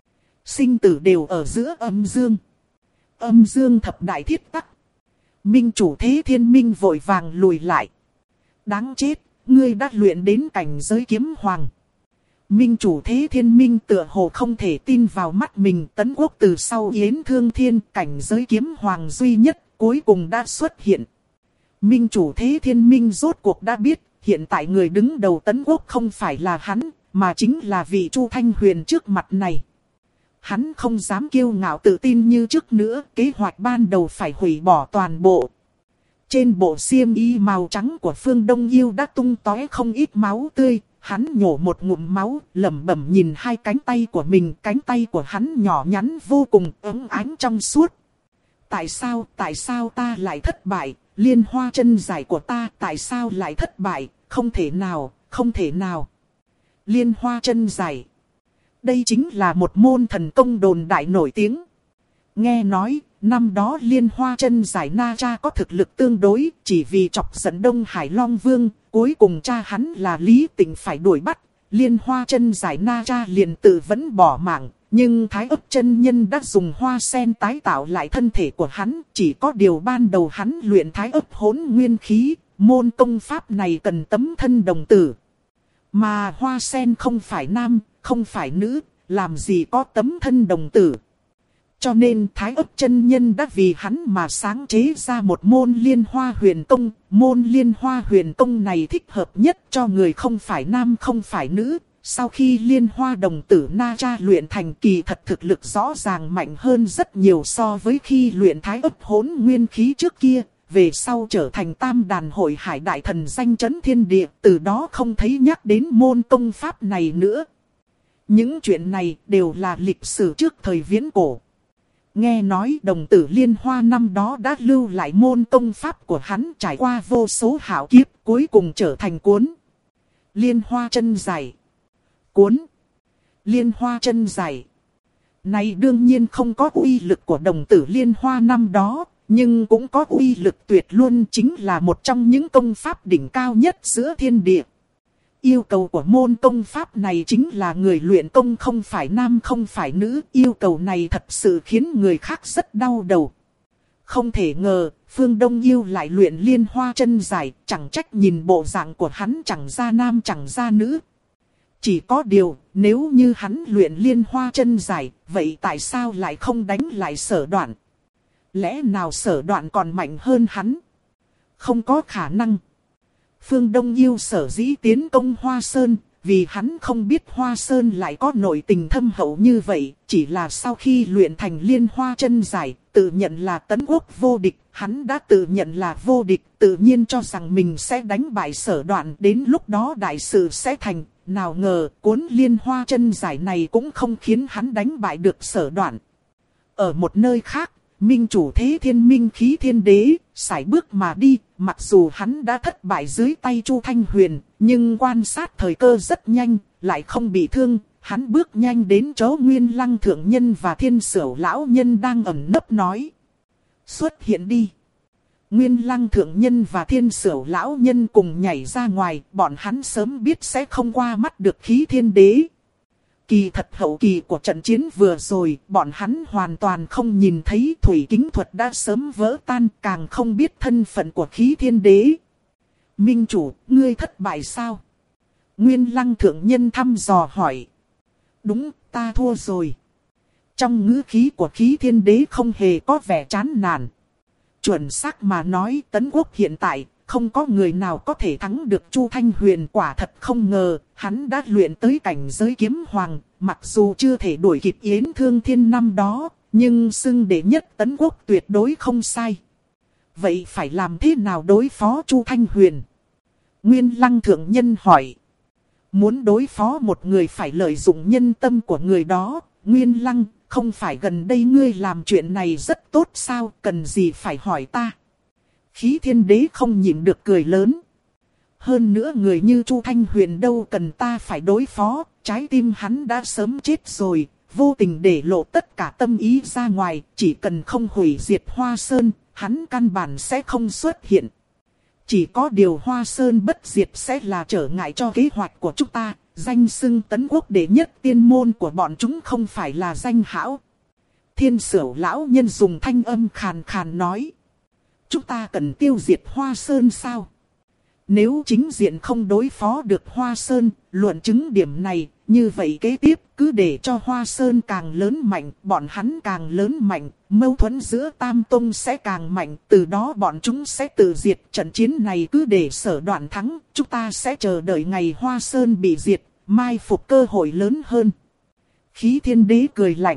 Sinh tử đều ở giữa âm dương. Âm dương thập đại thiết tắc. Minh chủ Thế Thiên Minh vội vàng lùi lại. Đáng chết, ngươi đã luyện đến cảnh giới kiếm hoàng. Minh chủ Thế Thiên Minh tựa hồ không thể tin vào mắt mình. Tấn quốc từ sau Yến Thương Thiên, cảnh giới kiếm hoàng duy nhất cuối cùng đã xuất hiện. Minh chủ Thế Thiên Minh rốt cuộc đã biết, hiện tại người đứng đầu Tấn quốc không phải là hắn, mà chính là vị Chu Thanh Huyền trước mặt này. Hắn không dám kiêu ngạo tự tin như trước nữa, kế hoạch ban đầu phải hủy bỏ toàn bộ. Trên bộ xiêm y màu trắng của Phương Đông Yêu đã tung tóe không ít máu tươi. Hắn nhổ một ngụm máu, lẩm bẩm nhìn hai cánh tay của mình. Cánh tay của hắn nhỏ nhắn vô cùng, óng ánh trong suốt. Tại sao ta lại thất bại? Liên hoa chân giải của ta tại sao lại thất bại? Không thể nào, không thể nào. Liên hoa chân giải. Đây chính là một môn thần công đồn đại nổi tiếng. Nghe nói, năm đó Liên hoa chân giải Na Cha có thực lực tương đối, chỉ vì chọc giận Đông Hải Long Vương. Cuối cùng cha hắn là Lý Tịnh phải đuổi bắt, Liên hoa chân giải Na Cha liền tự vẫn bỏ mạng. Nhưng Thái Ức chân nhân đã dùng hoa sen tái tạo lại thân thể của hắn. Chỉ có điều ban đầu hắn luyện Thái Ức hỗn nguyên khí, môn công pháp này cần tấm thân đồng tử. Mà hoa sen không phải nam, không phải nữ, làm gì có tấm thân đồng tử. Cho nên Thái Ức chân nhân đã vì hắn mà sáng chế ra một môn Liên hoa huyền công. Môn Liên hoa huyền công này thích hợp nhất cho người không phải nam không phải nữ. Sau khi Liên hoa đồng tử Na Cha luyện thành, kỳ thật thực lực rõ ràng mạnh hơn rất nhiều so với khi luyện Thái Ức hỗn nguyên khí trước kia. về sau trở thành tam đàn hội hải đại thần danh chấn thiên địa, từ đó không thấy nhắc đến môn công pháp này nữa. Những chuyện này đều là lịch sử trước thời viễn cổ. Nghe nói đồng tử Liên Hoa năm đó đã lưu lại môn công pháp của hắn trải qua vô số hảo kiếp, cuối cùng trở thành cuốn Liên Hoa chân giải. Cuốn Liên Hoa chân giải này đương nhiên không có uy lực của đồng tử Liên Hoa năm đó, nhưng cũng có uy lực tuyệt luôn, chính là một trong những công pháp đỉnh cao nhất giữa thiên địa. Yêu cầu của môn công pháp này chính là người luyện công không phải nam không phải nữ. Yêu cầu này thật sự khiến người khác rất đau đầu. Không thể ngờ, Phương Đông Yêu lại luyện Liên Hoa chân giải, chẳng trách nhìn bộ dạng của hắn chẳng ra nam chẳng ra nữ. Chỉ có điều, nếu như hắn luyện Liên Hoa chân giải, vậy tại sao lại không đánh lại Sở Đoạn? Lẽ nào Sở Đoạn còn mạnh hơn hắn? Không có khả năng. Phương Đông Yêu sở dĩ tiến công Hoa Sơn, vì hắn không biết Hoa Sơn lại có nội tình thâm hậu như vậy. Chỉ là sau khi luyện thành Liên Hoa chân giải, tự nhận là tấn quốc vô địch, hắn đã tự nhận là vô địch, tự nhiên cho rằng mình sẽ đánh bại Sở Đoạn, đến lúc đó đại sự sẽ thành. Nào ngờ cuốn Liên Hoa chân giải này cũng không khiến hắn đánh bại được Sở Đoạn. Ở một nơi khác, Minh chủ Thế Thiên Minh Khí Thiên Đế, sải bước mà đi, mặc dù hắn đã thất bại dưới tay Chu Thanh Huyền, nhưng quan sát thời cơ rất nhanh, lại không bị thương, hắn bước nhanh đến chỗ Nguyên Lăng Thượng Nhân và Thiên Sửu Lão Nhân đang ẩn nấp nói. Xuất hiện đi. Nguyên Lăng Thượng Nhân và Thiên Sửu Lão Nhân cùng nhảy ra ngoài, bọn hắn sớm biết sẽ không qua mắt được Khí Thiên Đế. Kỳ thật hậu kỳ của trận chiến vừa rồi, bọn hắn hoàn toàn không nhìn thấy thủy kính thuật đã sớm vỡ tan, càng không biết thân phận của Khí Thiên Đế. Minh chủ, ngươi thất bại sao? Nguyên Lăng Thượng Nhân thăm dò hỏi. Đúng, ta thua rồi. Trong ngữ khí của Khí Thiên Đế không hề có vẻ chán nản. Chuẩn xác mà nói, Tấn Quốc hiện tại, không có người nào có thể thắng được Chu Thanh Huyền. Quả thật không ngờ, hắn đã luyện tới cảnh giới kiếm hoàng, mặc dù chưa thể đuổi kịp Yến Thương Thiên năm đó, nhưng xưng đệ nhất Tấn Quốc tuyệt đối không sai. Vậy phải làm thế nào đối phó Chu Thanh Huyền? Nguyên Lăng Thượng Nhân hỏi. Muốn đối phó một người phải lợi dụng nhân tâm của người đó. Nguyên Lăng, không phải gần đây ngươi làm chuyện này rất tốt sao, cần gì phải hỏi ta? Khí Thiên Đế không nhịn được cười lớn. Hơn nữa người như Chu Thanh Huyền đâu cần ta phải đối phó, trái tim hắn đã sớm chết rồi, vô tình để lộ tất cả tâm ý ra ngoài, chỉ cần không hủy diệt Hoa Sơn, hắn căn bản sẽ không xuất hiện. Chỉ có điều Hoa Sơn bất diệt sẽ là trở ngại cho kế hoạch của chúng ta, danh xưng Tấn Quốc đệ nhất tiên môn của bọn chúng không phải là danh hão. Thiên Sửu Lão Nhân dùng thanh âm khàn khàn nói. Chúng ta cần tiêu diệt Hoa Sơn sao? Nếu chính diện không đối phó được Hoa Sơn, luận chứng điểm này, như vậy kế tiếp cứ để cho Hoa Sơn càng lớn mạnh, bọn hắn càng lớn mạnh, mâu thuẫn giữa Tam Tông sẽ càng mạnh, từ đó bọn chúng sẽ tự diệt. Trận chiến này cứ để Sở Đoạn thắng, chúng ta sẽ chờ đợi ngày Hoa Sơn bị diệt, mai phục cơ hội lớn hơn. Khí Thiên Đế cười lạnh.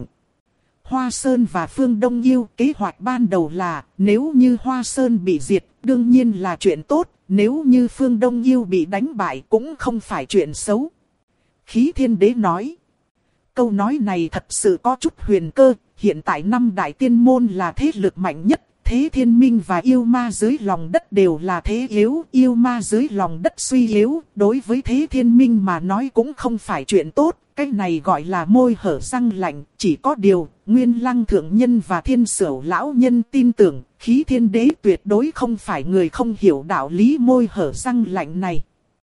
Hoa Sơn và Phương Đông Yêu kế hoạch ban đầu là nếu như Hoa Sơn bị diệt đương nhiên là chuyện tốt, nếu như Phương Đông Yêu bị đánh bại cũng không phải chuyện xấu. Khí Thiên Đế nói. Câu nói này thật sự có chút huyền cơ, hiện tại năm đại tiên môn là thế lực mạnh nhất, Thế Thiên Minh và yêu ma dưới lòng đất đều là thế yếu, yêu ma dưới lòng đất suy yếu, đối với Thế Thiên Minh mà nói cũng không phải chuyện tốt. Cái này gọi là môi hở răng lạnh, chỉ có điều, Nguyên Lăng Thượng Nhân và Thiên Sửu Lão Nhân tin tưởng, Khí Thiên Đế tuyệt đối không phải người không hiểu đạo lý môi hở răng lạnh này.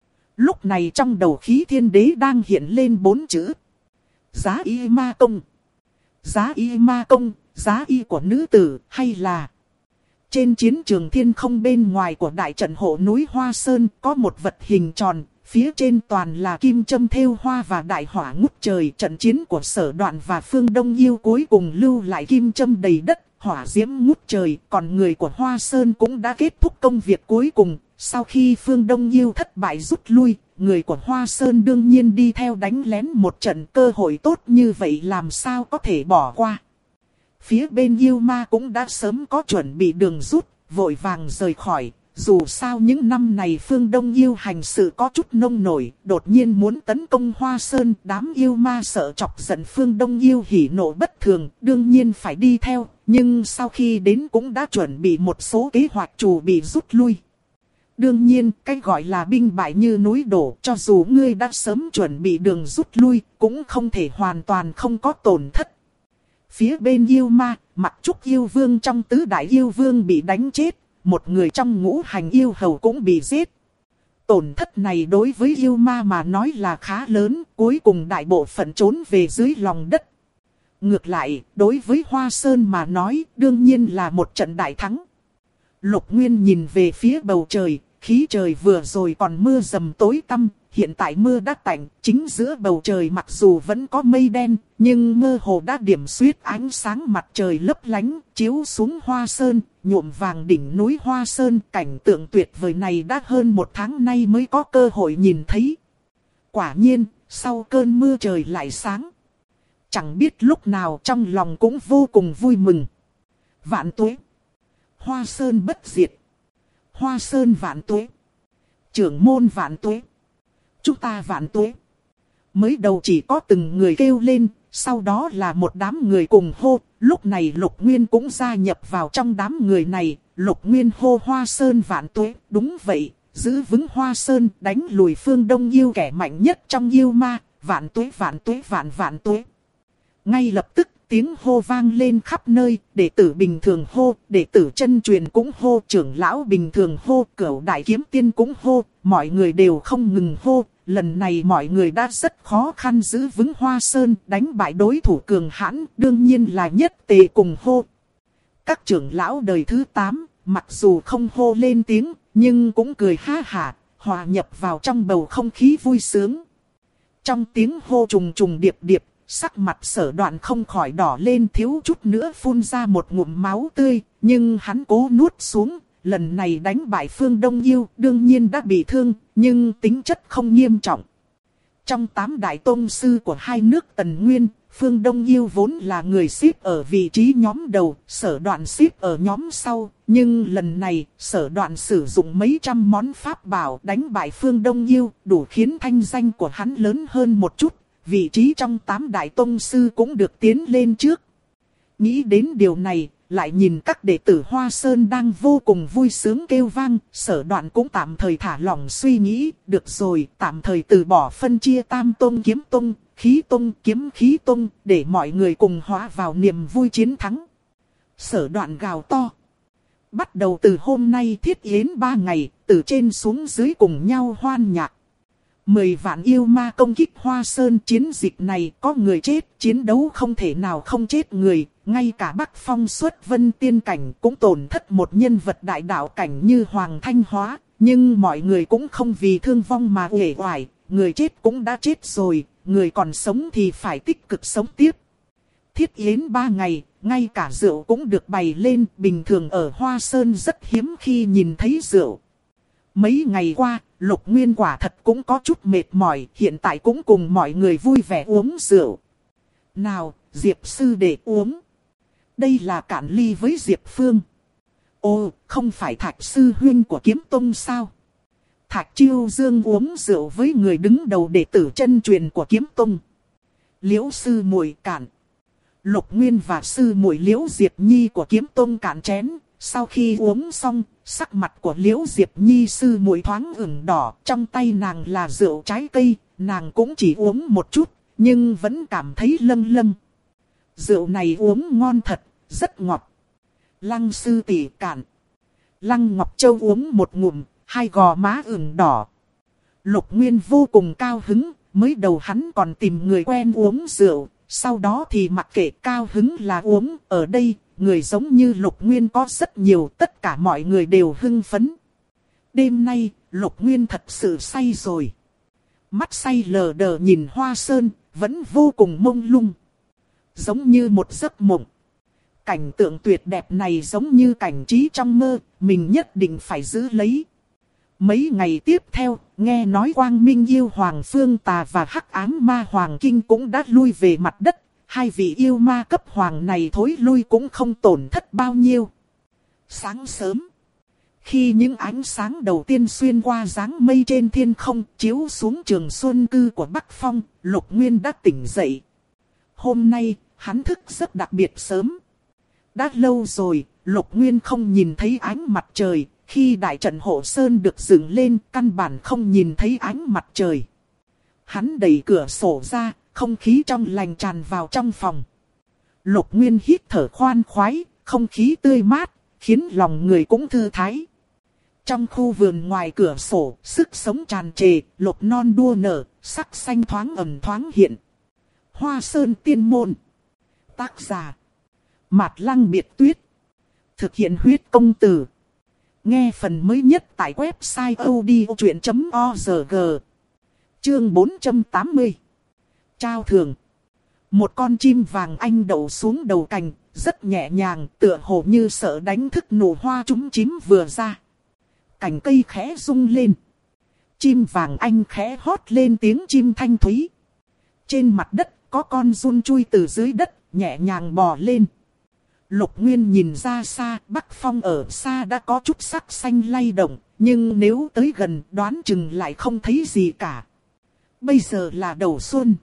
Lúc này trong đầu Khí Thiên Đế đang hiện lên 4 chữ. Giá y ma công. Giá y ma công, giá y của nữ tử, hay là... Trên chiến trường thiên không bên ngoài của đại trận hộ núi Hoa Sơn có một vật hình tròn. Phía trên toàn là kim châm thêu hoa và đại hỏa ngút trời. Trận chiến của Sở Đoạn và Phương Đông Yêu cuối cùng lưu lại kim châm đầy đất, hỏa diễm ngút trời. Còn người của Hoa Sơn cũng đã kết thúc công việc cuối cùng. Sau khi Phương Đông Yêu thất bại rút lui, người của Hoa Sơn đương nhiên đi theo đánh lén một trận. Cơ hội tốt như vậy làm sao có thể bỏ qua. Phía bên yêu ma cũng đã sớm có chuẩn bị đường rút, vội vàng rời khỏi. Dù sao những năm này Phương Đông Yêu hành sự có chút nông nổi, đột nhiên muốn tấn công Hoa Sơn, đám yêu ma sợ chọc giận Phương Đông Yêu hỉ nộ bất thường, đương nhiên phải đi theo, nhưng sau khi đến cũng đã chuẩn bị một số kế hoạch chủ bị rút lui. Đương nhiên, cái gọi là binh bại như núi đổ, cho dù ngươi đã sớm chuẩn bị đường rút lui, cũng không thể hoàn toàn không có tổn thất. Phía bên yêu ma, Mặc Trúc yêu vương trong tứ đại yêu vương bị đánh chết. Một người trong ngũ hành yêu hầu cũng bị giết. Tổn thất này đối với yêu ma mà nói là khá lớn, cuối cùng đại bộ phận trốn về dưới lòng đất. Ngược lại, đối với Hoa Sơn mà nói, đương nhiên là một trận đại thắng. Lục Nguyên nhìn về phía bầu trời, khí trời vừa rồi còn mưa rầm tối tăm, hiện tại mưa đã tạnh, chính giữa bầu trời mặc dù vẫn có mây đen, nhưng mơ hồ đã điểm xuyết ánh sáng mặt trời lấp lánh, chiếu xuống Hoa Sơn, nhuộm vàng đỉnh núi Hoa Sơn. Cảnh tượng tuyệt vời này đã hơn một tháng nay mới có cơ hội nhìn thấy. Quả nhiên, sau cơn mưa trời lại sáng. Chẳng biết lúc nào trong lòng cũng vô cùng vui mừng. Vạn tuế! Hoa Sơn bất diệt! Hoa Sơn vạn tuế! Trưởng môn vạn tuế! Chúng ta vạn tuế! Mới đầu chỉ có từng người kêu lên, sau đó là một đám người cùng hô. Lúc này Lục Nguyên cũng gia nhập vào trong đám người này. Lục Nguyên hô Hoa Sơn vạn tuế! Đúng vậy, giữ vững Hoa Sơn, đánh lùi Phương Đông Yêu kẻ mạnh nhất trong yêu ma. Vạn tuế vạn tuế vạn vạn tuế! Ngay lập tức tiếng hô vang lên khắp nơi, đệ tử bình thường hô, đệ tử chân truyền cũng hô, trưởng lão bình thường hô, cửu đại kiếm tiên cũng hô, mọi người đều không ngừng hô. Lần này mọi người đã rất khó khăn giữ vững Hoa Sơn, đánh bại đối thủ cường hãn, đương nhiên là nhất tề cùng hô. Các trưởng lão đời thứ 8, mặc dù không hô lên tiếng, nhưng cũng cười ha hả, hòa nhập vào trong bầu không khí vui sướng. Trong tiếng hô trùng trùng điệp điệp, sắc mặt Sở Đoạn không khỏi đỏ lên, thiếu chút nữa phun ra một ngụm máu tươi, nhưng hắn cố nuốt xuống. Lần này đánh bại Phương Đông Yêu, đương nhiên đã bị thương, nhưng tính chất không nghiêm trọng. Trong 8 đại tông sư của hai nước Tần Nguyên, Phương Đông Yêu vốn là người xếp ở vị trí nhóm đầu, Sở Đoạn xếp ở nhóm sau. Nhưng lần này, Sở Đoạn sử dụng mấy trăm món pháp bảo đánh bại Phương Đông Yêu, đủ khiến thanh danh của hắn lớn hơn một chút. Vị trí trong 8 đại tông sư cũng được tiến lên trước. Nghĩ đến điều này, lại nhìn các đệ tử Hoa Sơn đang vô cùng vui sướng kêu vang, Sở Đoạn cũng tạm thời thả lỏng suy nghĩ, được rồi, tạm thời từ bỏ phân chia tam tông kiếm tông, khí tông kiếm khí tông, để mọi người cùng hóa vào niềm vui chiến thắng. Sở Đoạn gào to. Bắt đầu từ hôm nay thiết yến 3 ngày, từ trên xuống dưới cùng nhau hoan nhạc. 10 vạn yêu ma công kích Hoa Sơn, chiến dịch này có người chết, chiến đấu không thể nào không chết người, ngay cả Bắc Phong Xuất Vân tiên cảnh cũng tổn thất một nhân vật đại đạo cảnh như Hoàng Thanh Hóa, nhưng mọi người cũng không vì thương vong mà uể oải, người chết cũng đã chết rồi, người còn sống thì phải tích cực sống tiếp. Thiết yến 3 ngày, ngay cả rượu cũng được bày lên, bình thường ở Hoa Sơn rất hiếm khi nhìn thấy rượu. Mấy ngày qua, Lục Nguyên quả thật cũng có chút mệt mỏi, hiện tại cũng cùng mọi người vui vẻ uống rượu. Nào, Diệp sư đệ uống. Đây là cạn ly với Diệp Phương. Ồ, không phải Thạch sư huynh của Kiếm Tông sao? Thạch Chiêu Dương uống rượu với người đứng đầu đệ tử chân truyền của Kiếm Tông. Liễu sư muội cạn. Lục Nguyên và sư muội Liễu Diệp Nhi của Kiếm Tông cạn chén. Sau khi uống xong, sắc mặt của Liễu Diệp Nhi sư muội thoáng ửng đỏ, trong tay nàng là rượu trái cây, nàng cũng chỉ uống một chút, nhưng vẫn cảm thấy lâng lâng. Rượu này uống ngon thật, rất ngọt. Lăng sư tỷ cạn. Lăng Ngọc Châu uống một ngụm, hai gò má ửng đỏ. Lục Nguyên vô cùng cao hứng, mới đầu hắn còn tìm người quen uống rượu, sau đó thì mặc kệ cao hứng là uống, ở đây. Người giống như Lục Nguyên có rất nhiều, tất cả mọi người đều hưng phấn. Đêm nay, Lục Nguyên thật sự say rồi. Mắt say lờ đờ nhìn Hoa Sơn, vẫn vô cùng mông lung. Giống như một giấc mộng. Cảnh tượng tuyệt đẹp này giống như cảnh trí trong mơ, mình nhất định phải giữ lấy. Mấy ngày tiếp theo, nghe nói Quang Minh Yêu Hoàng Phương Tà và Hắc Ám Ma Hoàng Kinh cũng đã lui về mặt đất. Hai vị yêu ma cấp hoàng này thối lui cũng không tổn thất bao nhiêu. Sáng sớm, Khi những ánh sáng đầu tiên xuyên qua dáng mây trên thiên không chiếu xuống trường xuân cư của Bắc Phong, Lục Nguyên đã tỉnh dậy. Hôm nay, hắn thức rất đặc biệt sớm. Đã lâu rồi, Lục Nguyên không nhìn thấy ánh mặt trời. Khi đại trận hộ sơn được dựng lên, căn bản không nhìn thấy ánh mặt trời. Hắn đẩy cửa sổ ra, không khí trong lành tràn vào trong phòng. Lục Nguyên hít thở khoan khoái, không khí tươi mát, khiến lòng người cũng thư thái. Trong khu vườn ngoài cửa sổ, sức sống tràn trề, lục non đua nở, sắc xanh thoáng ẩn thoáng hiện. Hoa Sơn Tiên Môn. Tác giả: Mạt Lăng Biệt Tuyết. Thực hiện huyết công từ. Nghe phần mới nhất tại website odchuyện.org. Chương 480. Trao thưởng. Một con chim vàng anh đậu xuống đầu cành, rất nhẹ nhàng, tựa hồ như sợ đánh thức nụ hoa trúng chím vừa ra. Cành cây khẽ rung lên. Chim vàng anh khẽ hót lên tiếng chim thanh thúy. Trên mặt đất có con giun chui từ dưới đất, nhẹ nhàng bò lên. Lục Nguyên nhìn ra xa, Bắc Phong ở xa đã có chút sắc xanh lay động, nhưng nếu tới gần đoán chừng lại không thấy gì cả. Bây giờ là đầu xuân.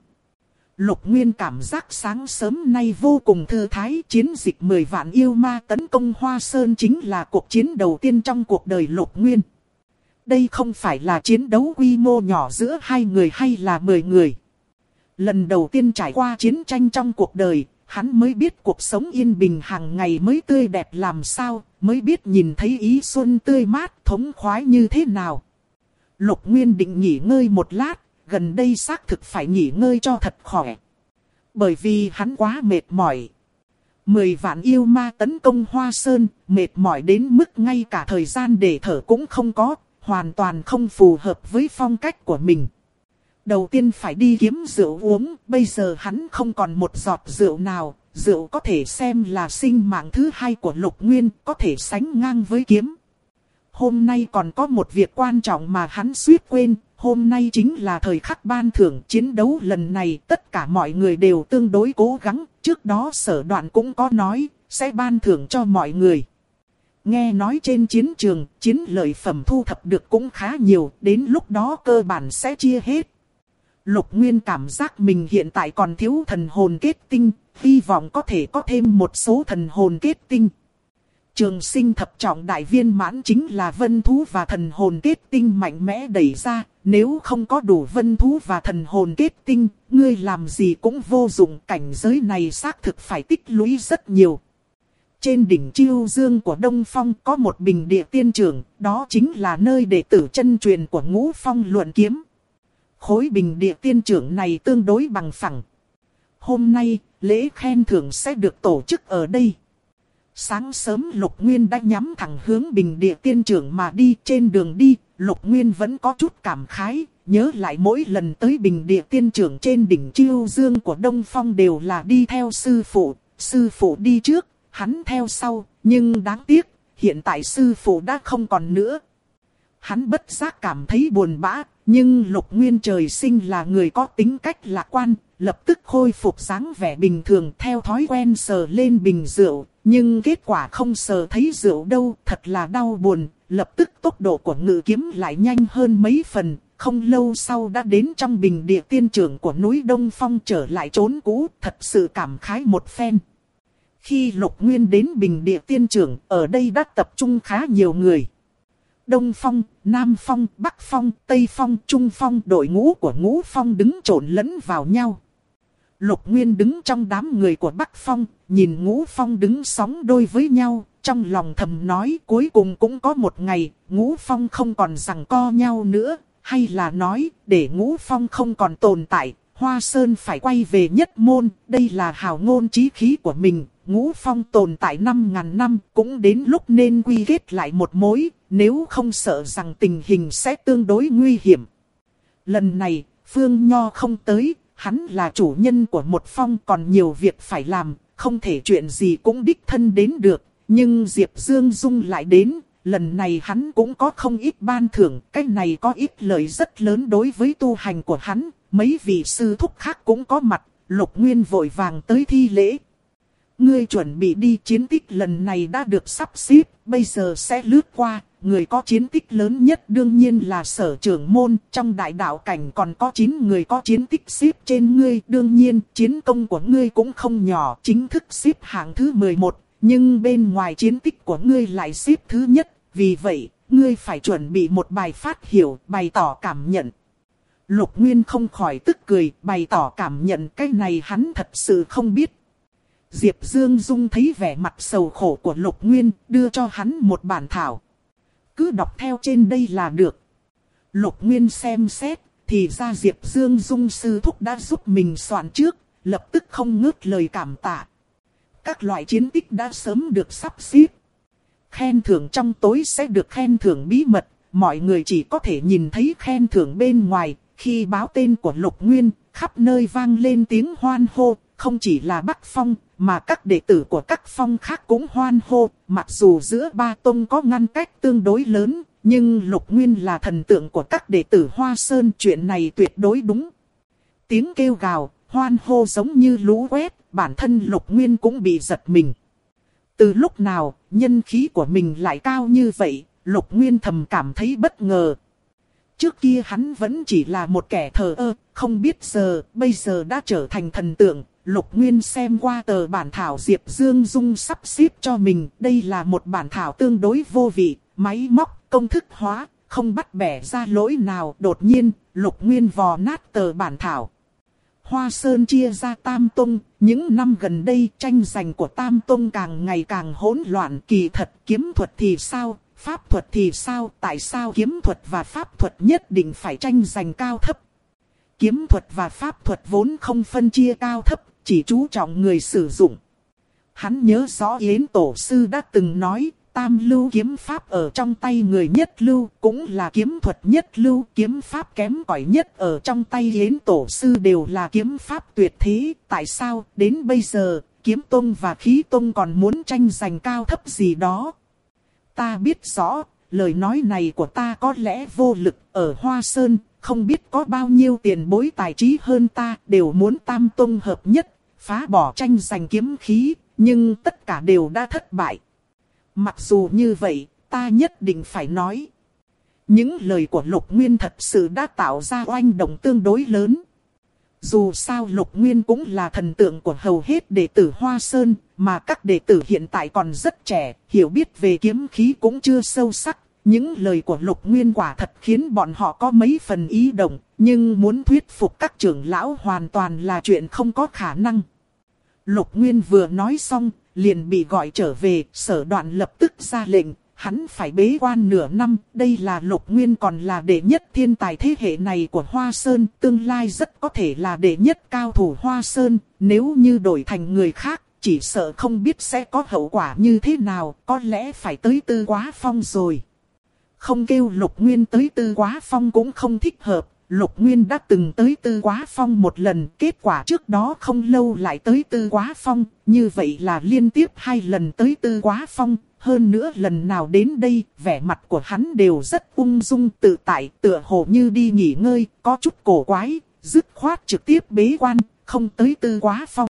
Lục Nguyên cảm giác sáng sớm nay vô cùng thư thái. Chiến dịch 10 vạn yêu ma tấn công Hoa Sơn chính là cuộc chiến đầu tiên trong cuộc đời Lục Nguyên. Đây không phải là chiến đấu quy mô nhỏ giữa 2 người hay là 10 người. Lần đầu tiên trải qua chiến tranh trong cuộc đời, hắn mới biết cuộc sống yên bình hàng ngày mới tươi đẹp làm sao, mới biết nhìn thấy ý xuân tươi mát thống khoái như thế nào. Lục Nguyên định nghỉ ngơi một lát, gần đây xác thực phải nghỉ ngơi cho thật khỏe. Bởi vì hắn quá mệt mỏi. 10 vạn yêu ma tấn công Hoa Sơn, mệt mỏi đến mức ngay cả thời gian để thở cũng không có, hoàn toàn không phù hợp với phong cách của mình. Đầu tiên phải đi kiếm rượu uống, bây giờ hắn không còn một giọt rượu nào, rượu có thể xem là sinh mạng thứ hai của Lục Nguyên, có thể sánh ngang với kiếm. Hôm nay còn có một việc quan trọng mà hắn suýt quên, hôm nay chính là thời khắc ban thưởng chiến đấu lần này, tất cả mọi người đều tương đối cố gắng, trước đó Sở Đoạn cũng có nói, sẽ ban thưởng cho mọi người. Nghe nói trên chiến trường, chiến lợi phẩm thu thập được cũng khá nhiều, đến lúc đó cơ bản sẽ chia hết. Lục Nguyên cảm giác mình hiện tại còn thiếu thần hồn kết tinh, hy vọng có thể có thêm một số thần hồn kết tinh. Trường sinh thập trọng đại viên mãn chính là vân thú và thần hồn kết tinh mạnh mẽ đẩy ra, nếu không có đủ vân thú và thần hồn kết tinh, ngươi làm gì cũng vô dụng, cảnh giới này xác thực phải tích lũy rất nhiều. Trên đỉnh Chiêu Dương của Đông Phong có một bình địa tiên trưởng, đó chính là nơi đệ tử chân truyền của Ngũ Phong luận kiếm. Khối bình địa tiên trưởng này tương đối bằng phẳng. Hôm nay, lễ khen thưởng sẽ được tổ chức ở đây. Sáng sớm Lục Nguyên đã nhắm thẳng hướng bình địa tiên trưởng mà đi. Trên đường đi, Lục Nguyên vẫn có chút cảm khái, nhớ lại mỗi lần tới bình địa tiên trưởng trên đỉnh Chiêu Dương của Đông Phong đều là đi theo sư phụ đi trước, hắn theo sau, nhưng đáng tiếc, hiện tại sư phụ đã không còn nữa. Hắn bất giác cảm thấy buồn bã, nhưng Lục Nguyên trời sinh là người có tính cách lạc quan, lập tức khôi phục dáng vẻ bình thường theo thói quen sờ lên bình rượu, nhưng kết quả không sờ thấy rượu đâu, thật là đau buồn, lập tức tốc độ của ngự kiếm lại nhanh hơn mấy phần, không lâu sau đã đến trong bình địa tiên trưởng của núi Đông Phong trở lại trốn cũ, thật sự cảm khái một phen. Khi Lục Nguyên đến bình địa tiên trưởng, ở đây đã tập trung khá nhiều người. Đông Phong, Nam Phong, Bắc Phong, Tây Phong, Trung Phong, đội ngũ của Ngũ Phong đứng trộn lẫn vào nhau. Lục Nguyên đứng trong đám người của Bắc Phong, nhìn Ngũ Phong đứng sóng đôi với nhau, trong lòng thầm nói cuối cùng cũng có một ngày, Ngũ Phong không còn giằng co nhau nữa, hay là nói, để Ngũ Phong không còn tồn tại, Hoa Sơn phải quay về nhất môn, đây là hào ngôn chí khí của mình. Ngũ Phong tồn tại 5.000 năm, cũng đến lúc nên quy kết lại một mối, nếu không sợ rằng tình hình sẽ tương đối nguy hiểm. Lần này, Phương Nho không tới, hắn là chủ nhân của một phong còn nhiều việc phải làm, không thể chuyện gì cũng đích thân đến được. Nhưng Diệp Dương Dung lại đến, lần này hắn cũng có không ít ban thưởng, cái này có ít lợi rất lớn đối với tu hành của hắn. Mấy vị sư thúc khác cũng có mặt, Lục Nguyên vội vàng tới thi lễ. Ngươi chuẩn bị đi, chiến tích lần này đã được sắp xếp, bây giờ sẽ lướt qua, người có chiến tích lớn nhất đương nhiên là Sở trưởng môn, trong đại đạo cảnh còn có 9 người có chiến tích xếp trên ngươi, đương nhiên chiến công của ngươi cũng không nhỏ, chính thức xếp hạng thứ 11, nhưng bên ngoài chiến tích của ngươi lại xếp thứ nhất, vì vậy, ngươi phải chuẩn bị một bài phát hiểu, bày tỏ cảm nhận. Lục Nguyên không khỏi tức cười, bày tỏ cảm nhận cái này hắn thật sự không biết. Diệp Dương Dung thấy vẻ mặt sầu khổ của Lục Nguyên, đưa cho hắn một bản thảo. Cứ đọc theo trên đây là được. Lục Nguyên xem xét, thì ra Diệp Dương Dung sư thúc đã giúp mình soạn trước, lập tức không ngớt lời cảm tạ. Các loại chiến tích đã sớm được sắp xếp. Khen thưởng trong tối sẽ được khen thưởng bí mật, mọi người chỉ có thể nhìn thấy khen thưởng bên ngoài. Khi báo tên của Lục Nguyên, khắp nơi vang lên tiếng hoan hô, không chỉ là Bắc Phong, mà các đệ tử của các phong khác cũng hoan hô. Mặc dù giữa ba tông có ngăn cách tương đối lớn, nhưng Lục Nguyên là thần tượng của các đệ tử Hoa Sơn, chuyện này tuyệt đối đúng. Tiếng kêu gào, hoan hô giống như lũ quét, bản thân Lục Nguyên cũng bị giật mình. Từ lúc nào, nhân khí của mình lại cao như vậy, Lục Nguyên thầm cảm thấy bất ngờ. Trước kia hắn vẫn chỉ là một kẻ thờ ơ, không biết bây giờ đã trở thành thần tượng. Lục Nguyên xem qua tờ bản thảo Diệp Dương Dung sắp xếp cho mình. Đây là một bản thảo tương đối vô vị, máy móc, công thức hóa, không bắt bẻ ra lỗi nào. Đột nhiên, Lục Nguyên vò nát tờ bản thảo. Hoa Sơn chia ra Tam Tông, những năm gần đây tranh giành của Tam Tông càng ngày càng hỗn loạn. Kỳ thật kiếm thuật thì sao, pháp thuật thì sao, tại sao kiếm thuật và pháp thuật nhất định phải tranh giành cao thấp? Kiếm thuật và pháp thuật vốn không phân chia cao thấp, chỉ chú trọng người sử dụng. Hắn nhớ rõ Yến Tổ Sư đã từng nói, tam lưu kiếm pháp ở trong tay người nhất lưu, cũng là kiếm thuật nhất lưu. Kiếm pháp kém cỏi nhất ở trong tay Yến Tổ Sư đều là kiếm pháp tuyệt thế. Tại sao đến bây giờ, kiếm tông và khí tông còn muốn tranh giành cao thấp gì đó? Ta biết rõ, lời nói này của ta có lẽ vô lực. Ở Hoa Sơn, không biết có bao nhiêu tiền bối tài trí hơn ta, đều muốn tam tông hợp nhất, phá bỏ tranh giành kiếm khí, nhưng tất cả đều đã thất bại. Mặc dù như vậy, ta nhất định phải nói. Những lời của Lục Nguyên thật sự đã tạo ra oanh động tương đối lớn. Dù sao Lục Nguyên cũng là thần tượng của hầu hết đệ tử Hoa Sơn, mà các đệ tử hiện tại còn rất trẻ, hiểu biết về kiếm khí cũng chưa sâu sắc. Những lời của Lục Nguyên quả thật khiến bọn họ có mấy phần ý động, nhưng muốn thuyết phục các trưởng lão hoàn toàn là chuyện không có khả năng. Lục Nguyên vừa nói xong, liền bị gọi trở về. Sở Đoạn lập tức ra lệnh, hắn phải bế quan nửa năm. Đây là Lục Nguyên còn là đệ nhất thiên tài thế hệ này của Hoa Sơn, tương lai rất có thể là đệ nhất cao thủ Hoa Sơn. Nếu như đổi thành người khác, chỉ sợ không biết sẽ có hậu quả như thế nào, có lẽ phải tới Tư Quá Phong rồi. Không kêu Lục Nguyên tới Tư Quá Phong cũng không thích hợp. Lục Nguyên đã từng tới Tư Quá Phong một lần, kết quả trước đó không lâu lại tới Tư Quá Phong. Như vậy là liên tiếp 2 lần tới Tư Quá Phong. Hơn nữa lần nào đến đây, vẻ mặt của hắn đều rất ung dung tự tại, tựa hồ như đi nghỉ ngơi, có chút cổ quái, dứt khoát trực tiếp bế quan, không tới Tư Quá Phong.